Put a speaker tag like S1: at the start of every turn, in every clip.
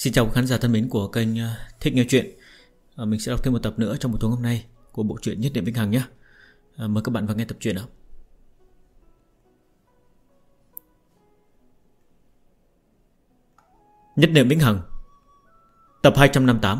S1: Xin chào khán giả thân mến của kênh Thích Nghe Chuyện. Mình sẽ đọc thêm một tập nữa trong buổi tối hôm nay của bộ truyện Nhất Niệm Vĩnh Hằng nhé. Mời các bạn vào nghe tập truyện nào. Nhất Niệm Vĩnh Hằng, tập 258.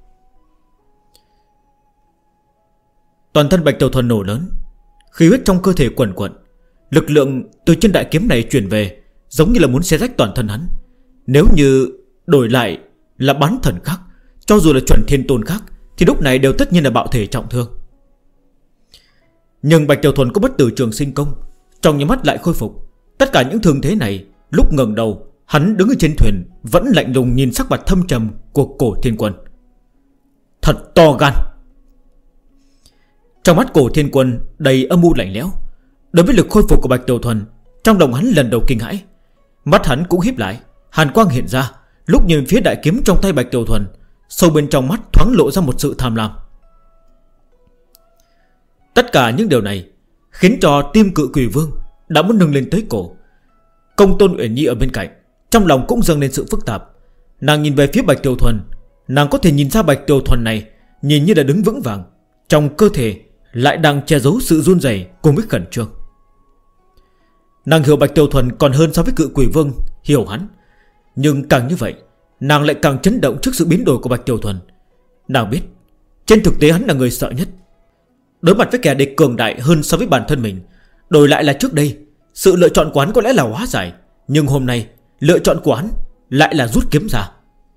S1: Toàn thân Bạch Tiểu Thuần nổ lớn, khí huyết trong cơ thể quần quận. Lực lượng từ trên đại kiếm này truyền về giống như là muốn xé rách toàn thân hắn. Nếu như đổi lại là bán thần khác, cho dù là chuẩn thiên tôn khác, thì lúc này đều tất nhiên là bạo thể trọng thương. Nhưng Bạch Tiểu Thuần có bất tử trường sinh công, trong nhắm mắt lại khôi phục. Tất cả những thương thế này, lúc ngẩng đầu, hắn đứng ở trên thuyền vẫn lạnh lùng nhìn sắc mặt thâm trầm của Cổ Thiên Quân. Thật to gan. Trong mắt Cổ Thiên Quân đầy âm u lạnh lẽo. Đối với lực khôi phục của Bạch Tiểu Thuần, trong lòng hắn lần đầu kinh hãi. Mắt hắn cũng híp lại, hàn quang hiện ra. Lúc nhìn phía đại kiếm trong tay Bạch Tiểu Thuần, sâu bên trong mắt thoáng lộ ra một sự tham lam. Tất cả những điều này khiến cho tim Cự Quỷ Vương đã muốn nâng lên tới cổ. Công Tôn Uyển Nhi ở bên cạnh, trong lòng cũng dâng lên sự phức tạp. Nàng nhìn về phía Bạch Tiểu Thuần, nàng có thể nhìn ra Bạch Tiểu Thuần này nhìn như đã đứng vững vàng, trong cơ thể lại đang che giấu sự run rẩy cùng với khẩn trương. Nàng hiểu Bạch Tiểu Thuần còn hơn so với Cự Quỷ Vương hiểu hắn. Nhưng càng như vậy, nàng lại càng chấn động trước sự biến đổi của Bạch Tiểu Thuần. Nàng biết trên thực tế hắn là người sợ nhất. Đối mặt với kẻ địch cường đại hơn so với bản thân mình, đổi lại là trước đây sự lựa chọn của hắn có lẽ là hóa giải, nhưng hôm nay lựa chọn của hắn lại là rút kiếm ra.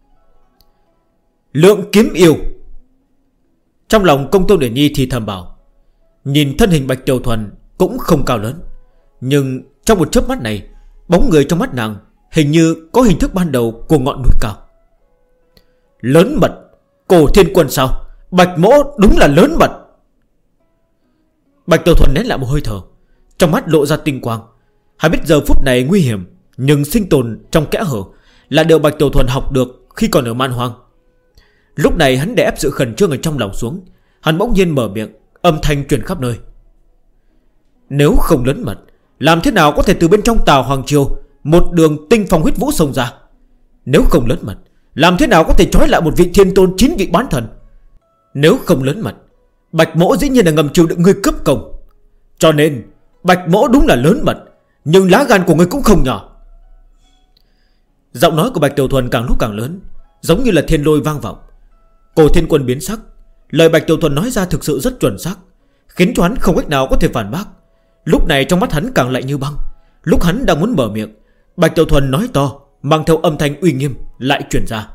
S1: Lượng kiếm yêu. Trong lòng Công Tôn Uyển Nhi thì thầm bảo. Nhìn thân hình Bạch Tiểu Thuần cũng không cao lớn, nhưng trong một chớp mắt này, bóng người trong mắt nàng hình như có hình thức ban đầu của ngọn núi cao. Lớn mật. Cổ Thiên Quân sao? Bạch Mỗ đúng là lớn mật. Bạch Tiểu Thuần nén lại một hơi thở, trong mắt lộ ra tinh quang. Hắn biết giờ phút này nguy hiểm, nhưng sinh tồn trong kẽ hở là điều Bạch Tiểu Thuần học được khi còn ở Man Hoang. Lúc này hắn đè ép sự khẩn trương ở trong lòng xuống. Hắn bỗng nhiên mở miệng, âm thanh truyền khắp nơi. Nếu không lớn mật, làm thế nào có thể từ bên trong Tào Hoàng Triều một đường tinh phong huyết vũ xông ra? Nếu không lớn mật, làm thế nào có thể trói lại một vị thiên tôn 9 vị bán thần? Nếu không lớn mật, Bạch Mỗ dĩ nhiên là ngầm chịu đựng ngươi cướp công. Cho nên Bạch Mỗ đúng là lớn mật, nhưng lá gan của ngươi cũng không nhỏ. Giọng nói của Bạch Tiểu Thuần càng lúc càng lớn, giống như là thiên lôi vang vọng. Cổ Thiên Quân biến sắc. Lời Bạch Tiểu Thuần nói ra thực sự rất chuẩn xác, khiến cho hắn không cách nào có thể phản bác. Lúc này trong mắt hắn càng lạnh như băng. Lúc hắn đang muốn mở miệng, Bạch Tiểu Thuần nói to, mang theo âm thanh uy nghiêm lại truyền ra.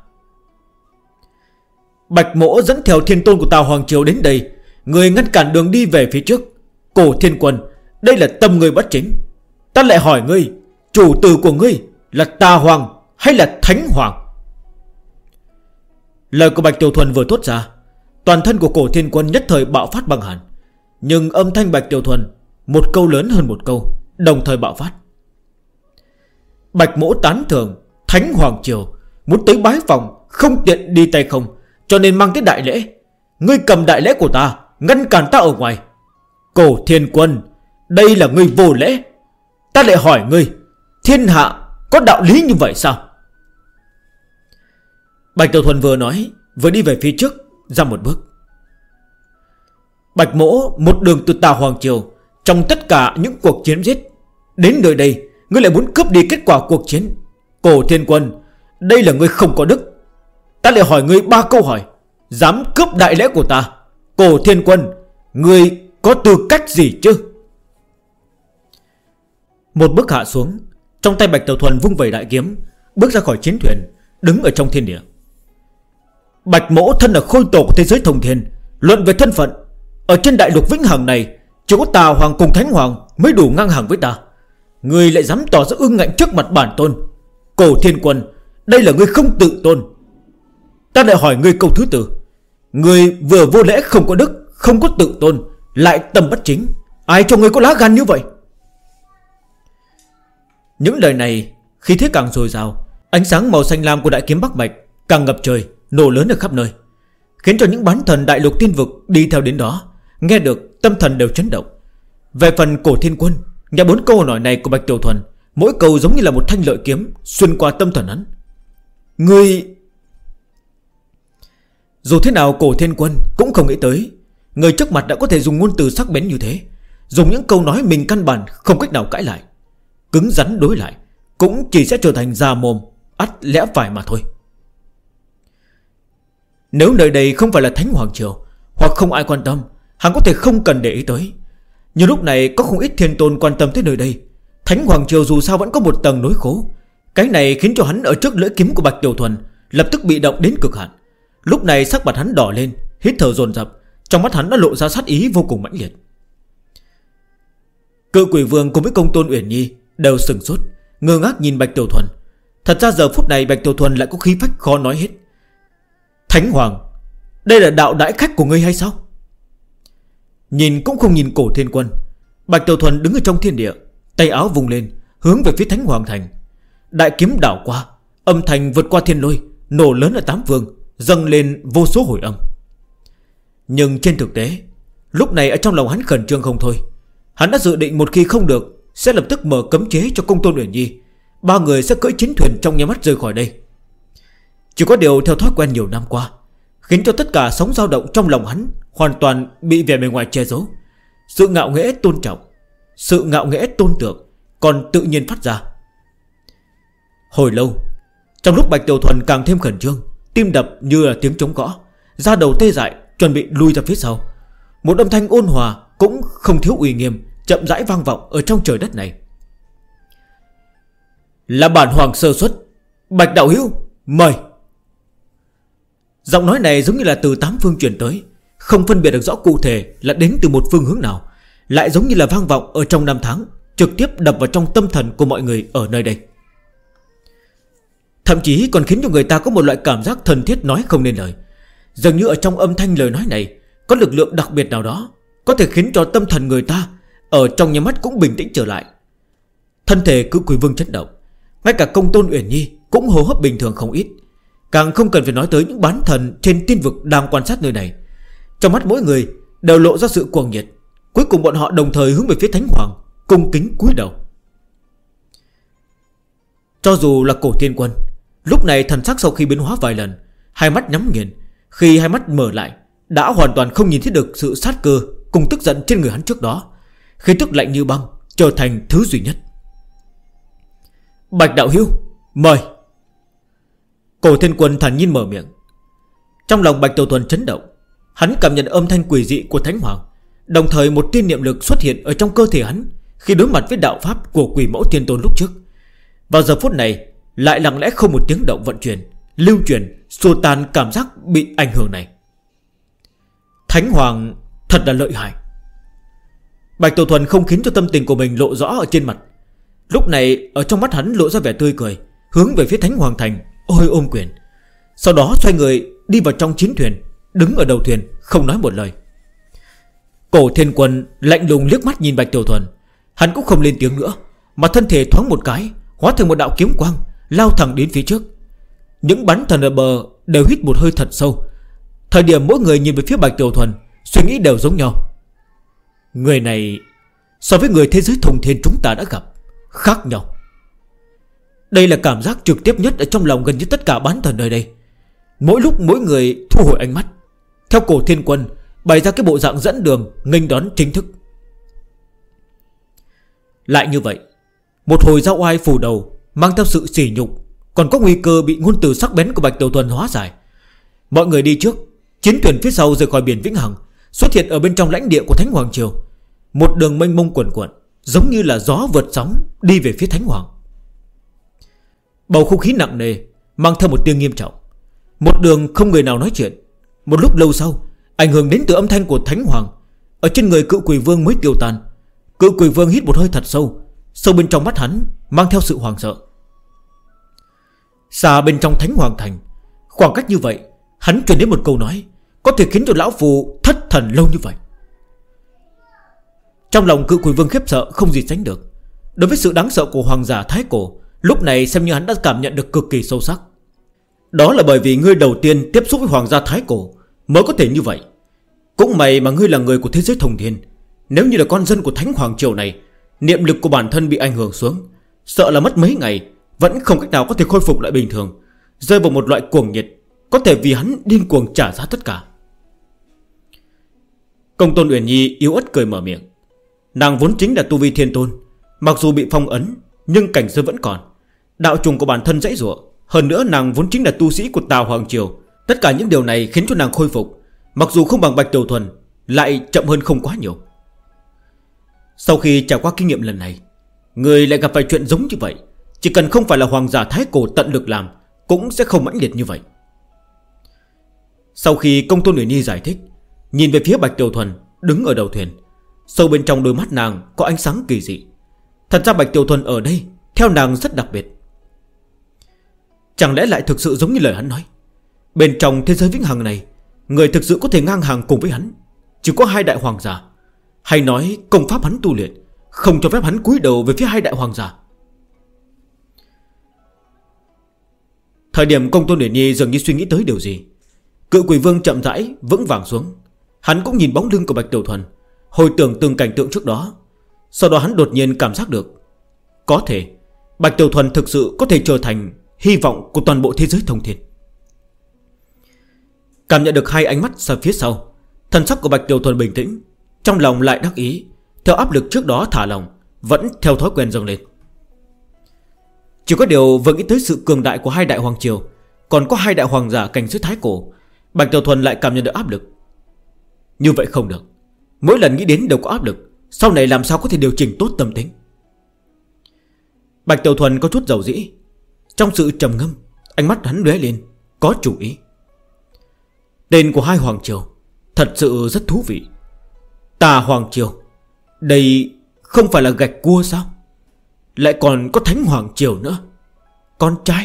S1: Bạch Mỗ dẫn theo thiên tôn của Tào Hoàng Triều đến đây, người ngăn cản đường đi về phía trước. Cổ Thiên Quân, đây là tâm người bất chính. Ta lại hỏi ngươi, chủ tử của ngươi là Tà Hoàng hay là Thánh Hoàng? Lời của Bạch Tiểu Thuần vừa thốt ra, toàn thân của Cổ Thiên Quân nhất thời bạo phát băng hàn. Nhưng âm thanh Bạch Tiểu Thuần một câu lớn hơn một câu, đồng thời bạo phát. Bạch Mỗ tán thưởng Thánh Hoàng Triều muốn tới bái phòng, không tiện đi tay không, cho nên mang tới đại lễ. Ngươi cầm đại lễ của ta, ngăn cản ta ở ngoài. Cổ Thiên Quân, đây là ngươi vô lễ. Ta lại hỏi ngươi, thiên hạ có đạo lý như vậy sao? Bạch Tiểu Thuần vừa nói, vừa đi về phía trước ra một bước. Bạch Mỗ một đường từ Tào Hoàng Triều, trong tất cả những cuộc chiến giết, đến nơi đây ngươi lại muốn cướp đi kết quả cuộc chiến. Cổ Thiên Quân, đây là ngươi không có đức. Ta lại hỏi ngươi 3 câu hỏi, dám cướp đại lễ của ta, Cổ Thiên Quân, ngươi có tư cách gì chứ? Một bước hạ xuống, trong tay Bạch Tiểu Thuần vung vẩy đại kiếm, bước ra khỏi chiến thuyền, đứng ở trong thiên địa. Bạch Mỗ thân là khôi tổ của thế giới thông thiên, luận về thân phận, ở trên đại lục vĩnh hằng này chỉ có Tà Hoàng cùng Thánh Hoàng mới đủ ngang hàng với ta. Ngươi lại dám tỏ ra ương ngạnh trước mặt bản tôn. Cổ Thiên Quân, đây là ngươi không tự tôn. Ta lại hỏi ngươi câu thứ tư. Ngươi vừa vô lễ không có đức, không có tự tôn, lại tâm bất chính. Ai cho ngươi có lá gan như vậy? Những lời này khi thế càng dồi dào, ánh sáng màu xanh lam của đại kiếm Bắc Mạch càng ngập trời, nổ lớn ở khắp nơi, khiến cho những bán thần đại lục tiên vực đi theo đến đó, nghe được tâm thần đều chấn động. Về phần Cổ Thiên Quân, nghe 4 câu hỏi này của Bạch Tiểu Thuần, mỗi câu giống như là một thanh lợi kiếm xuyên qua tâm thần hắn. Dù thế nào Cổ Thiên Quân cũng không nghĩ tới người trước mặt đã có thể dùng ngôn từ sắc bén như thế, dùng những câu nói mình căn bản không cách nào cãi lại. Cứng rắn đối lại cũng chỉ sẽ trở thành già mồm ắt lẽ phải mà thôi. Nếu nơi đây không phải là Thánh Hoàng Triều, hoặc không ai quan tâm, hắn có thể không cần để ý tới. Nhưng lúc này có không ít thiên tôn quan tâm tới nơi đây. Thánh Hoàng Triều dù sao vẫn có một tầng nối khố. Cái này khiến cho hắn ở trước lưỡi kiếm của Bạch Tiểu Thuần lập tức bị động đến cực hạn. Lúc này sắc mặt hắn đỏ lên, hít thở dồn dập, trong mắt hắn đã lộ ra sát ý vô cùng mãnh liệt. Cự Quỷ Vương cùng với Công Tôn Uyển Nhi đều sừng sốt, ngơ ngác nhìn Bạch Tiểu Thuần. Thật ra giờ phút này Bạch Tiểu Thuần lại có khí phách khó nói hết. Thánh Hoàng, đây là đạo đãi khách của ngươi hay sao? Nhìn cũng không nhìn Cổ Thiên Quân, Bạch Tiểu Thuần đứng ở trong thiên địa, tay áo vùng lên, hướng về phía Thánh Hoàng Thành. Đại kiếm đảo qua, âm thanh vượt qua thiên lôi, nổ lớn ở tám phương, dâng lên vô số hồi âm. Nhưng trên thực tế, lúc này ở trong lòng hắn khẩn trương không thôi. Hắn đã dự định một khi không được, sẽ lập tức mở cấm chế cho Công Tôn Uyển Nhi. Ba người sẽ cưỡi chiến thuyền trong nháy mắt rời khỏi đây. Chỉ có điều theo thói quen nhiều năm qua, khiến cho tất cả sóng dao động trong lòng hắn hoàn toàn bị vẻ bề ngoài che giấu. Sự ngạo nghễ tôn trọng, sự ngạo nghễ tôn tượng còn tự nhiên phát ra. Hồi lâu, trong lúc Bạch Tiểu Thuần càng thêm khẩn trương, tim đập như là tiếng trống gõ, da đầu tê dại, chuẩn bị lui ra phía sau. Một âm thanh ôn hòa cũng không thiếu uy nghiêm chậm rãi vang vọng ở trong trời đất này. Là bản hoàng sơ xuất, Bạch đạo hữu mời. Giọng nói này giống như là từ tám phương truyền tới, không phân biệt được rõ cụ thể là đến từ một phương hướng nào, lại giống như là vang vọng ở trong năm tháng, trực tiếp đập vào trong tâm thần của mọi người ở nơi đây. Thậm chí còn khiến cho người ta có một loại cảm giác thân thiết nói không nên lời. Dường như ở trong âm thanh lời nói này có lực lượng đặc biệt nào đó, có thể khiến cho tâm thần người ta ở trong nhà mắt cũng bình tĩnh trở lại. Thân thể Cự Quỷ Vương chấn động, ngay cả Công Tôn Uyển Nhi cũng hô hấp bình thường không ít. Càng không cần phải nói tới những bán thần trên tiên vực đang quan sát nơi này. Trong mắt mỗi người đều lộ ra sự cuồng nhiệt. Cuối cùng bọn họ đồng thời hướng về phía Thánh Hoàng, cung kính cúi đầu. Cho dù là Cổ Thiên Quân, lúc này thần sắc sau khi biến hóa vài lần, hai mắt nhắm nghiền, khi hai mắt mở lại đã hoàn toàn không nhìn thấy được sự sát cơ cùng tức giận trên người hắn trước đó. Khí tức lạnh như băng trở thành thứ duy nhất. Bạch đạo hữu mời. Cổ Thiên Quân thản nhiên mở miệng. Trong lòng Bạch Tiểu Thuần chấn động, hắn cảm nhận âm thanh quỷ dị của Thánh Hoàng, đồng thời một tiên niệm lực xuất hiện ở trong cơ thể hắn khi đối mặt với đạo pháp của Quỷ Mẫu Thiên Tôn lúc trước. Vào giờ phút này lại lặng lẽ không một tiếng động vận chuyển, lưu truyền, xua tan cảm giác bị ảnh hưởng này. Thánh Hoàng thật là lợi hại. Bạch Tiểu Thuần không khiến cho tâm tình của mình lộ rõ ở trên mặt. Lúc này ở trong mắt hắn lộ ra vẻ tươi cười, hướng về phía Thánh Hoàng Thành ôi ôm quyền. Sau đó xoay người đi vào trong chiến thuyền, đứng ở đầu thuyền không nói một lời. Cổ Thiên Quân lạnh lùng liếc mắt nhìn Bạch Tiểu Thuần. Hắn cũng không lên tiếng nữa, mà thân thể thoáng một cái, hóa thành một đạo kiếm quang lao thẳng đến phía trước. Những bắn thần ở bờ đều hít một hơi thật sâu. Thời điểm mỗi người nhìn về phía Bạch Tiểu Thuần, suy nghĩ đều giống nhau. Người này so với người thế giới thông thiên chúng ta đã gặp khác nhau. Đây là cảm giác trực tiếp nhất ở trong lòng gần như tất cả bán thần nơi đây. Mỗi lúc mỗi người thu hồi ánh mắt, theo Cổ Thiên Quân bày ra cái bộ dạng dẫn đường nghênh đón chính thức. Lại như vậy, một hồi giao oai phủ đầu mang theo sự sỉ nhục, còn có nguy cơ bị ngôn từ sắc bén của Bạch Tiểu Thuần hóa giải. Mọi người đi trước, chiến thuyền phía sau rời khỏi biển Vĩnh Hằng, xuất hiện ở bên trong lãnh địa của Thánh Hoàng Triều. Một đường mênh mông quần quận, giống như là gió vượt sóng đi về phía Thánh Hoàng. Bầu không khí nặng nề, mang theo một tiếng nghiêm trọng. Một đường không người nào nói chuyện. Một lúc lâu sau, ảnh hưởng đến từ âm thanh của Thánh Hoàng ở trên người Cự Quỷ Vương mới tiêu tan. Cự Quỷ Vương hít một hơi thật sâu, sâu bên trong mắt hắn mang theo sự hoảng sợ. Xa bên trong Thánh Hoàng Thành, khoảng cách như vậy, hắn truyền đến một câu nói có thể khiến cho lão phù thất thần lâu như vậy. Trong lòng Cự Quỷ Vương khiếp sợ không gì sánh được. Đối với sự đáng sợ của hoàng giả Thái Cổ, lúc này xem như hắn đã cảm nhận được cực kỳ sâu sắc. Đó là bởi vì ngươi đầu tiên tiếp xúc với hoàng gia Thái Cổ mới có thể như vậy. Cũng may mà ngươi là người của thế giới thông thiên. Nếu như là con dân của Thánh Hoàng Triều này, niệm lực của bản thân bị ảnh hưởng xuống, sợ là mất mấy ngày vẫn không cách nào có thể khôi phục lại bình thường, rơi vào một loại cuồng nhiệt, có thể vì hắn điên cuồng trả giá tất cả. Công tôn Uyển Nhi yếu ớt cười mở miệng. Nàng vốn chính là tu vi thiên tôn, mặc dù bị phong ấn nhưng cảnh giới vẫn còn. Đạo trùng của bản thân dãy rủa. Hơn nữa nàng vốn chính là tu sĩ của Tào Hoàng Triều. Tất cả những điều này khiến cho nàng khôi phục, mặc dù không bằng Bạch Tiểu Thuần, lại chậm hơn không quá nhiều. Sau khi trải qua kinh nghiệm lần này, người lại gặp phải chuyện giống như vậy. Chỉ cần không phải là hoàng giả Thái Cổ tận lực làm, cũng sẽ không mãnh liệt như vậy. Sau khi công tôn Uyển Nhi giải thích, nhìn về phía Bạch Tiểu Thuần đứng ở đầu thuyền. Sâu bên trong đôi mắt nàng có ánh sáng kỳ dị. Thật ra Bạch Tiểu Thuần ở đây theo nàng rất đặc biệt. Chẳng lẽ lại thực sự giống như lời hắn nói, bên trong thế giới vĩnh hằng này, người thực sự có thể ngang hàng cùng với hắn chỉ có hai đại hoàng giả. Hay nói công pháp hắn tu luyện không cho phép hắn cúi đầu về phía hai đại hoàng giả. Thời điểm công tôn Uyển Nhi dường như suy nghĩ tới điều gì, Cự Quỷ Vương chậm rãi vững vàng xuống. Hắn cũng nhìn bóng lưng của Bạch Tiểu Thuần, hồi tưởng từng cảnh tượng trước đó. Sau đó hắn đột nhiên cảm giác được, có thể Bạch Tiểu Thuần thực sự có thể trở thành hy vọng của toàn bộ thế giới thông thiên. Cảm nhận được hai ánh mắt sau phía sau, thần sắc của Bạch Tiểu Thuần bình tĩnh, trong lòng lại đắc ý. Theo áp lực trước đó thả lòng, vẫn theo thói quen dâng lên. Chỉ có điều vừa nghĩ tới sự cường đại của hai đại hoàng triều, còn có hai đại hoàng giả cảnh giới thái cổ, Bạch Tiểu Thuần lại cảm nhận được áp lực. Như vậy không được, mỗi lần nghĩ đến đều có áp lực, sau này làm sao có thể điều chỉnh tốt tâm tính. Bạch Tiểu Thuần có chút dầu dĩ. Trong sự trầm ngâm, ánh mắt hắn lóe lên, có chủ ý. Tên của hai hoàng triều thật sự rất thú vị. Tà Hoàng Triều, đây không phải là gạch cua sao? Lại còn có Thánh Hoàng Triều nữa, con trai.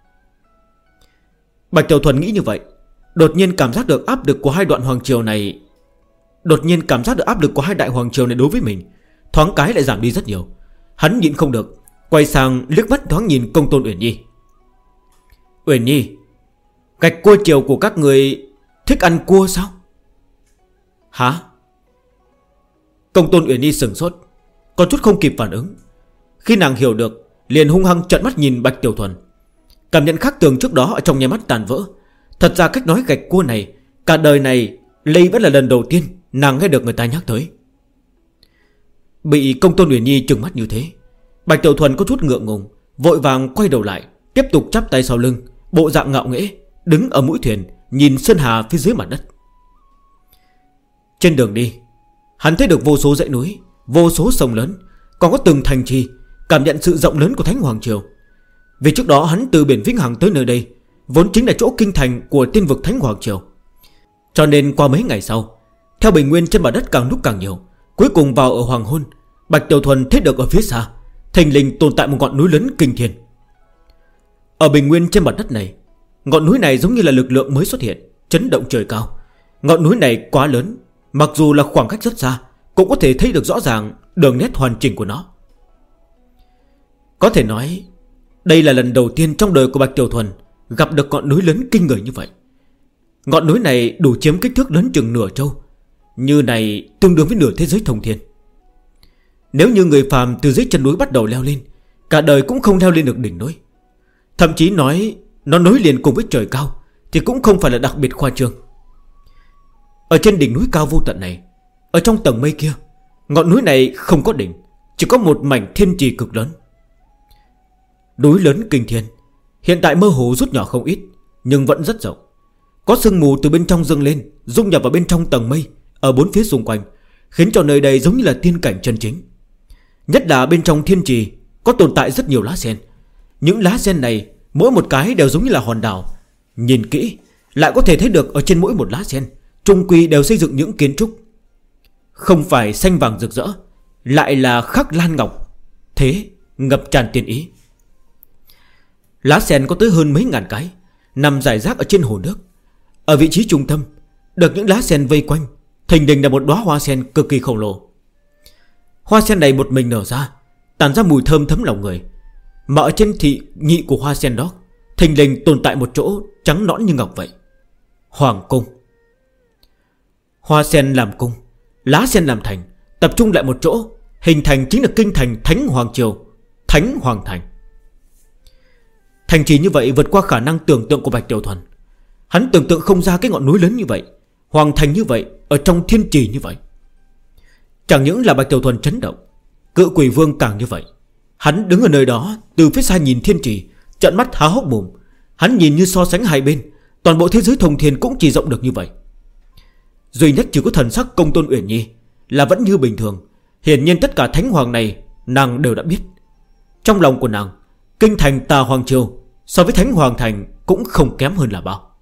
S1: Bạch Tiểu Thuần nghĩ như vậy, đột nhiên cảm giác được áp lực của hai đoạn hoàng triều này. Đột nhiên cảm giác được áp lực của hai đại hoàng triều này đối với mình thoáng cái lại giảm đi rất nhiều. Hắn nhịn không được, quay sang liếc mắt thoáng nhìn công tôn Uyển Nhi. Uyển Nhi, gạch cua triều của các người thích ăn cua sao? Hả? Công tôn Uyển Nhi sửng sốt, có chút không kịp phản ứng. Khi nàng hiểu được, liền hung hăng trợn mắt nhìn Bạch Tiểu Thuần. Cảm nhận khác thường trước đó ở trong nháy mắt tàn vỡ. Thật ra cách nói gạch cua này, cả đời này Lây vẫn là lần đầu tiên nàng nghe được người ta nhắc tới. Bị công tôn Uyển Nhi trừng mắt như thế, Bạch Tiểu Thuần có chút ngượng ngùng, vội vàng quay đầu lại, tiếp tục chắp tay sau lưng, bộ dạng ngạo nghễ, đứng ở mũi thuyền nhìn sơn hà phía dưới mặt đất. Trên đường đi, hắn thấy được vô số dãy núi, vô số sông lớn, còn có từng thành trì, cảm nhận sự rộng lớn của Thánh Hoàng Triều. Vì trước đó hắn từ biển Vĩnh Hằng tới nơi đây vốn chính là chỗ kinh thành của tiên vực Thánh Hoàng Triều. Cho nên qua mấy ngày sau, theo bình nguyên trên mặt đất càng lúc càng nhiều, cuối cùng vào ở hoàng hôn, Bạch Tiểu Thuần thấy được ở phía xa thình lình tồn tại một ngọn núi lớn kinh thiên. Ở bình nguyên trên mặt đất này, ngọn núi này giống như là lực lượng mới xuất hiện, chấn động trời cao. Ngọn núi này quá lớn, mặc dù là khoảng cách rất xa, cũng có thể thấy được rõ ràng đường nét hoàn chỉnh của nó. Có thể nói đây là lần đầu tiên trong đời của Bạch Tiểu Thuần gặp được ngọn núi lớn kinh người như vậy. Ngọn núi này đủ chiếm kích thước lớn chừng nửa châu, như này tương đương với nửa thế giới thông thiên. Nếu như người phàm từ dưới chân núi bắt đầu leo lên, cả đời cũng không leo lên được đỉnh núi. Thậm chí nói nó nối liền cùng với trời cao thì cũng không phải là đặc biệt khoa trương. Ở trên đỉnh núi cao vô tận này, ở trong tầng mây kia, ngọn núi này không có đỉnh, chỉ có một mảnh thiên trì cực lớn. Núi lớn kinh thiên hiện tại mơ hồ rút nhỏ không ít, nhưng vẫn rất rộng. Có sương mù từ bên trong dâng lên, dung nhập vào bên trong tầng mây ở bốn phía xung quanh, khiến cho nơi đây giống như là tiên cảnh chân chính. Nhất là bên trong thiên trì có tồn tại rất nhiều lá sen. Những lá sen này mỗi một cái đều giống như là hòn đảo. Nhìn kỹ lại có thể thấy được ở trên mỗi một lá sen trung quy đều xây dựng những kiến trúc, không phải xanh vàng rực rỡ, lại là khắc lan ngọc, thế ngập tràn tiên ý. Lá sen có tới hơn mấy ngàn cái, nằm rải rác ở trên hồ nước. Ở vị trí trung tâm, được những lá sen vây quanh, thình lình là một đóa hoa sen cực kỳ khổng lồ. Hoa sen này một mình nở ra, tản ra mùi thơm thấm lòng người. Mà ở trên thị nhị của hoa sen đó, thình lình tồn tại một chỗ trắng nõn như ngọc vậy. Hoàng cung. Hoa sen làm cung, lá sen làm thành, tập trung lại một chỗ, hình thành chính là kinh thành Thánh Hoàng Triều, Thánh Hoàng Thành. Thành trì như vậy vượt qua khả năng tưởng tượng của Bạch Tiểu Thuần. Hắn tưởng tượng không ra cái ngọn núi lớn như vậy, hoàng thành như vậy, ở trong thiên trì như vậy. Chẳng những là Bạch Tiểu Thuần chấn động, Cự Quỷ Vương càng như vậy. Hắn đứng ở nơi đó, từ phía xa nhìn thiên trì, trợn mắt há hốc mồm. Hắn nhìn như so sánh hai bên, toàn bộ thế giới thông thiên cũng chỉ rộng được như vậy. Duy nhất chỉ có thần sắc Công Tôn Uyển Nhi là vẫn như bình thường. Hiển nhiên tất cả thánh hoàng này nàng đều đã biết. Trong lòng của nàng, kinh thành Tà Hoàng Triều so với Thánh Hoàng Thành cũng không kém hơn là bao.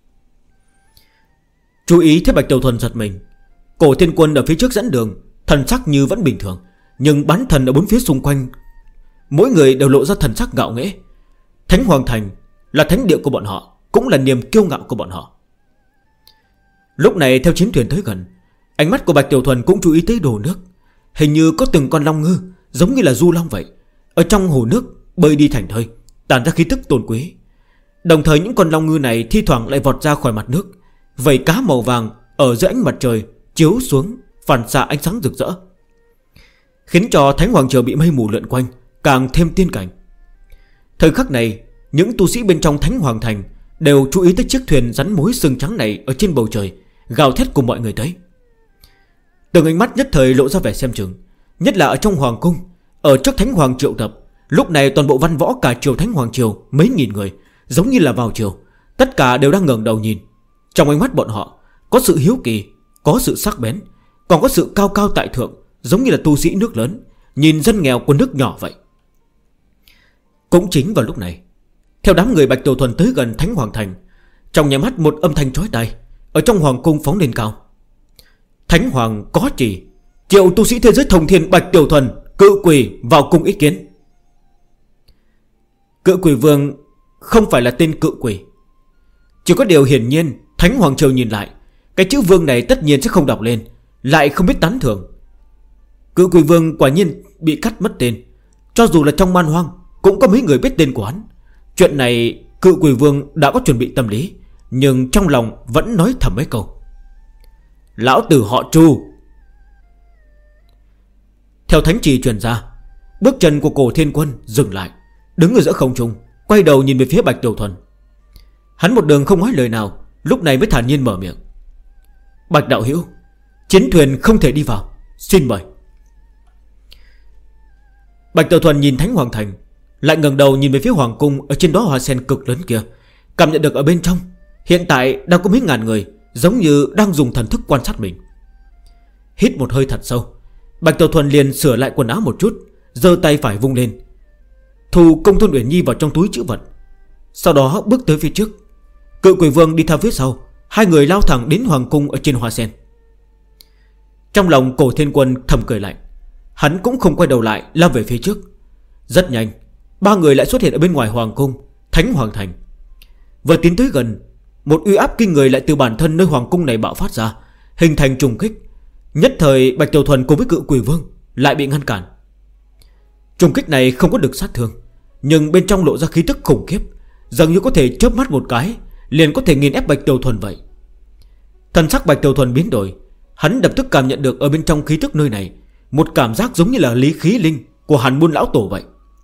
S1: Chú ý thấy Bạch Tiểu Thuần giật mình. Cổ Thiên Quân ở phía trước dẫn đường, thần sắc như vẫn bình thường, nhưng bán thần ở bốn phía xung quanh mỗi người đều lộ ra thần sắc ngạo nghễ. Thánh Hoàng Thành là thánh địa của bọn họ, cũng là niềm kiêu ngạo của bọn họ. Lúc này theo chiến thuyền tới gần, ánh mắt của Bạch Tiểu Thuần cũng chú ý tới đồ nước. Hình như có từng con long ngư giống như là du long vậy, ở trong hồ nước bơi đi thành thơi, tản ra khí tức tôn quý. Đồng thời những con long ngư này thi thoảng lại vọt ra khỏi mặt nước, vảy cá màu vàng ở dưới ánh mặt trời chiếu xuống, phản xạ ánh sáng rực rỡ, khiến cho Thánh Hoàng Triều bị mây mù lượn quanh càng thêm tiên cảnh. Thời khắc này, những tu sĩ bên trong Thánh Hoàng Thành đều chú ý tới chiếc thuyền rắn mối sừng trắng này ở trên bầu trời, gào thét cùng mọi người tới. Từng ánh mắt nhất thời lộ ra vẻ xem chừng, nhất là ở trong Hoàng Cung, ở trước Thánh Hoàng Triệu tập. Lúc này toàn bộ văn võ cả triều Thánh Hoàng Triều mấy nghìn người, giống như là vào triều, tất cả đều đang ngẩng đầu nhìn. Trong ánh mắt bọn họ có sự hiếu kỳ, có sự sắc bén, còn có sự cao cao tại thượng, giống như là tu sĩ nước lớn nhìn dân nghèo của nước nhỏ vậy. Cũng chính vào lúc này, theo đám người Bạch Tiểu Thuần tới gần Thánh Hoàng Thành, trong nhà mắt một âm thanh chói tai ở trong Hoàng Cung phóng lên cao. Thánh Hoàng có chỉ, triệu tu sĩ thế giới thông thiên Bạch Tiểu Thuần Cự Quỷ vào cung ý kiến. Cự Quỷ Vương không phải là tên cự quỷ. Chỉ có điều hiển nhiên Thánh Hoàng Triều nhìn lại, cái chữ vương này tất nhiên sẽ không đọc lên, lại không biết tán thưởng. Cự Quỷ Vương quả nhiên bị cắt mất tên. Cho dù là trong man hoang cũng có mấy người biết tên của hắn. Chuyện này Cự Quỷ Vương đã có chuẩn bị tâm lý, nhưng trong lòng vẫn nói thầm mấy câu: lão tử họ Chu. Theo thánh trì truyền ra, bước chân của Cổ Thiên Quân dừng lại, đứng ở giữa không trung, quay đầu nhìn về phía Bạch Tiểu Thuần. Hắn một đường không nói lời nào, lúc này mới thản nhiên mở miệng: Bạch đạo hữu, chiến thuyền không thể đi vào, xin mời. Bạch Tiểu Thuần nhìn Thánh Hoàng Thành, lại ngẩng đầu nhìn về phía Hoàng Cung ở trên đó hoa sen cực lớn kia, cảm nhận được ở bên trong hiện tại đang có mấy ngàn người, giống như đang dùng thần thức quan sát mình. Hít một hơi thật sâu, Bạch Tiểu Thuần liền sửa lại quần áo một chút, giơ tay phải vung lên, thu Công Tôn Uyển Nhi vào trong túi trữ vật. Sau đó bước tới phía trước, Cự Quỷ Vương đi theo phía sau. Hai người lao thẳng đến Hoàng Cung ở trên hoa sen. Trong lòng Cổ Thiên Quân thầm cười lạnh, hắn cũng không quay đầu lại, lao về phía trước. Rất nhanh, ba người lại xuất hiện ở bên ngoài Hoàng Cung Thánh Hoàng Thành. Vừa tiến tới gần, một uy áp kinh người lại từ bản thân nơi Hoàng Cung này bạo phát ra, hình thành trùng kích. Nhất thời Bạch Tiểu Thuần cùng với Cự Quỷ Vương lại bị ngăn cản. Trùng kích này không có được sát thương, nhưng bên trong lộ ra khí tức khủng khiếp, dường như có thể chớp mắt một cái liền có thể nghiền ép Bạch Tiểu Thuần vậy. Thần sắc Bạch Tiểu Thuần biến đổi, hắn lập tức cảm nhận được ở bên trong khí tức nơi này một cảm giác giống như là lý khí linh của Hàn Môn lão tổ vậy.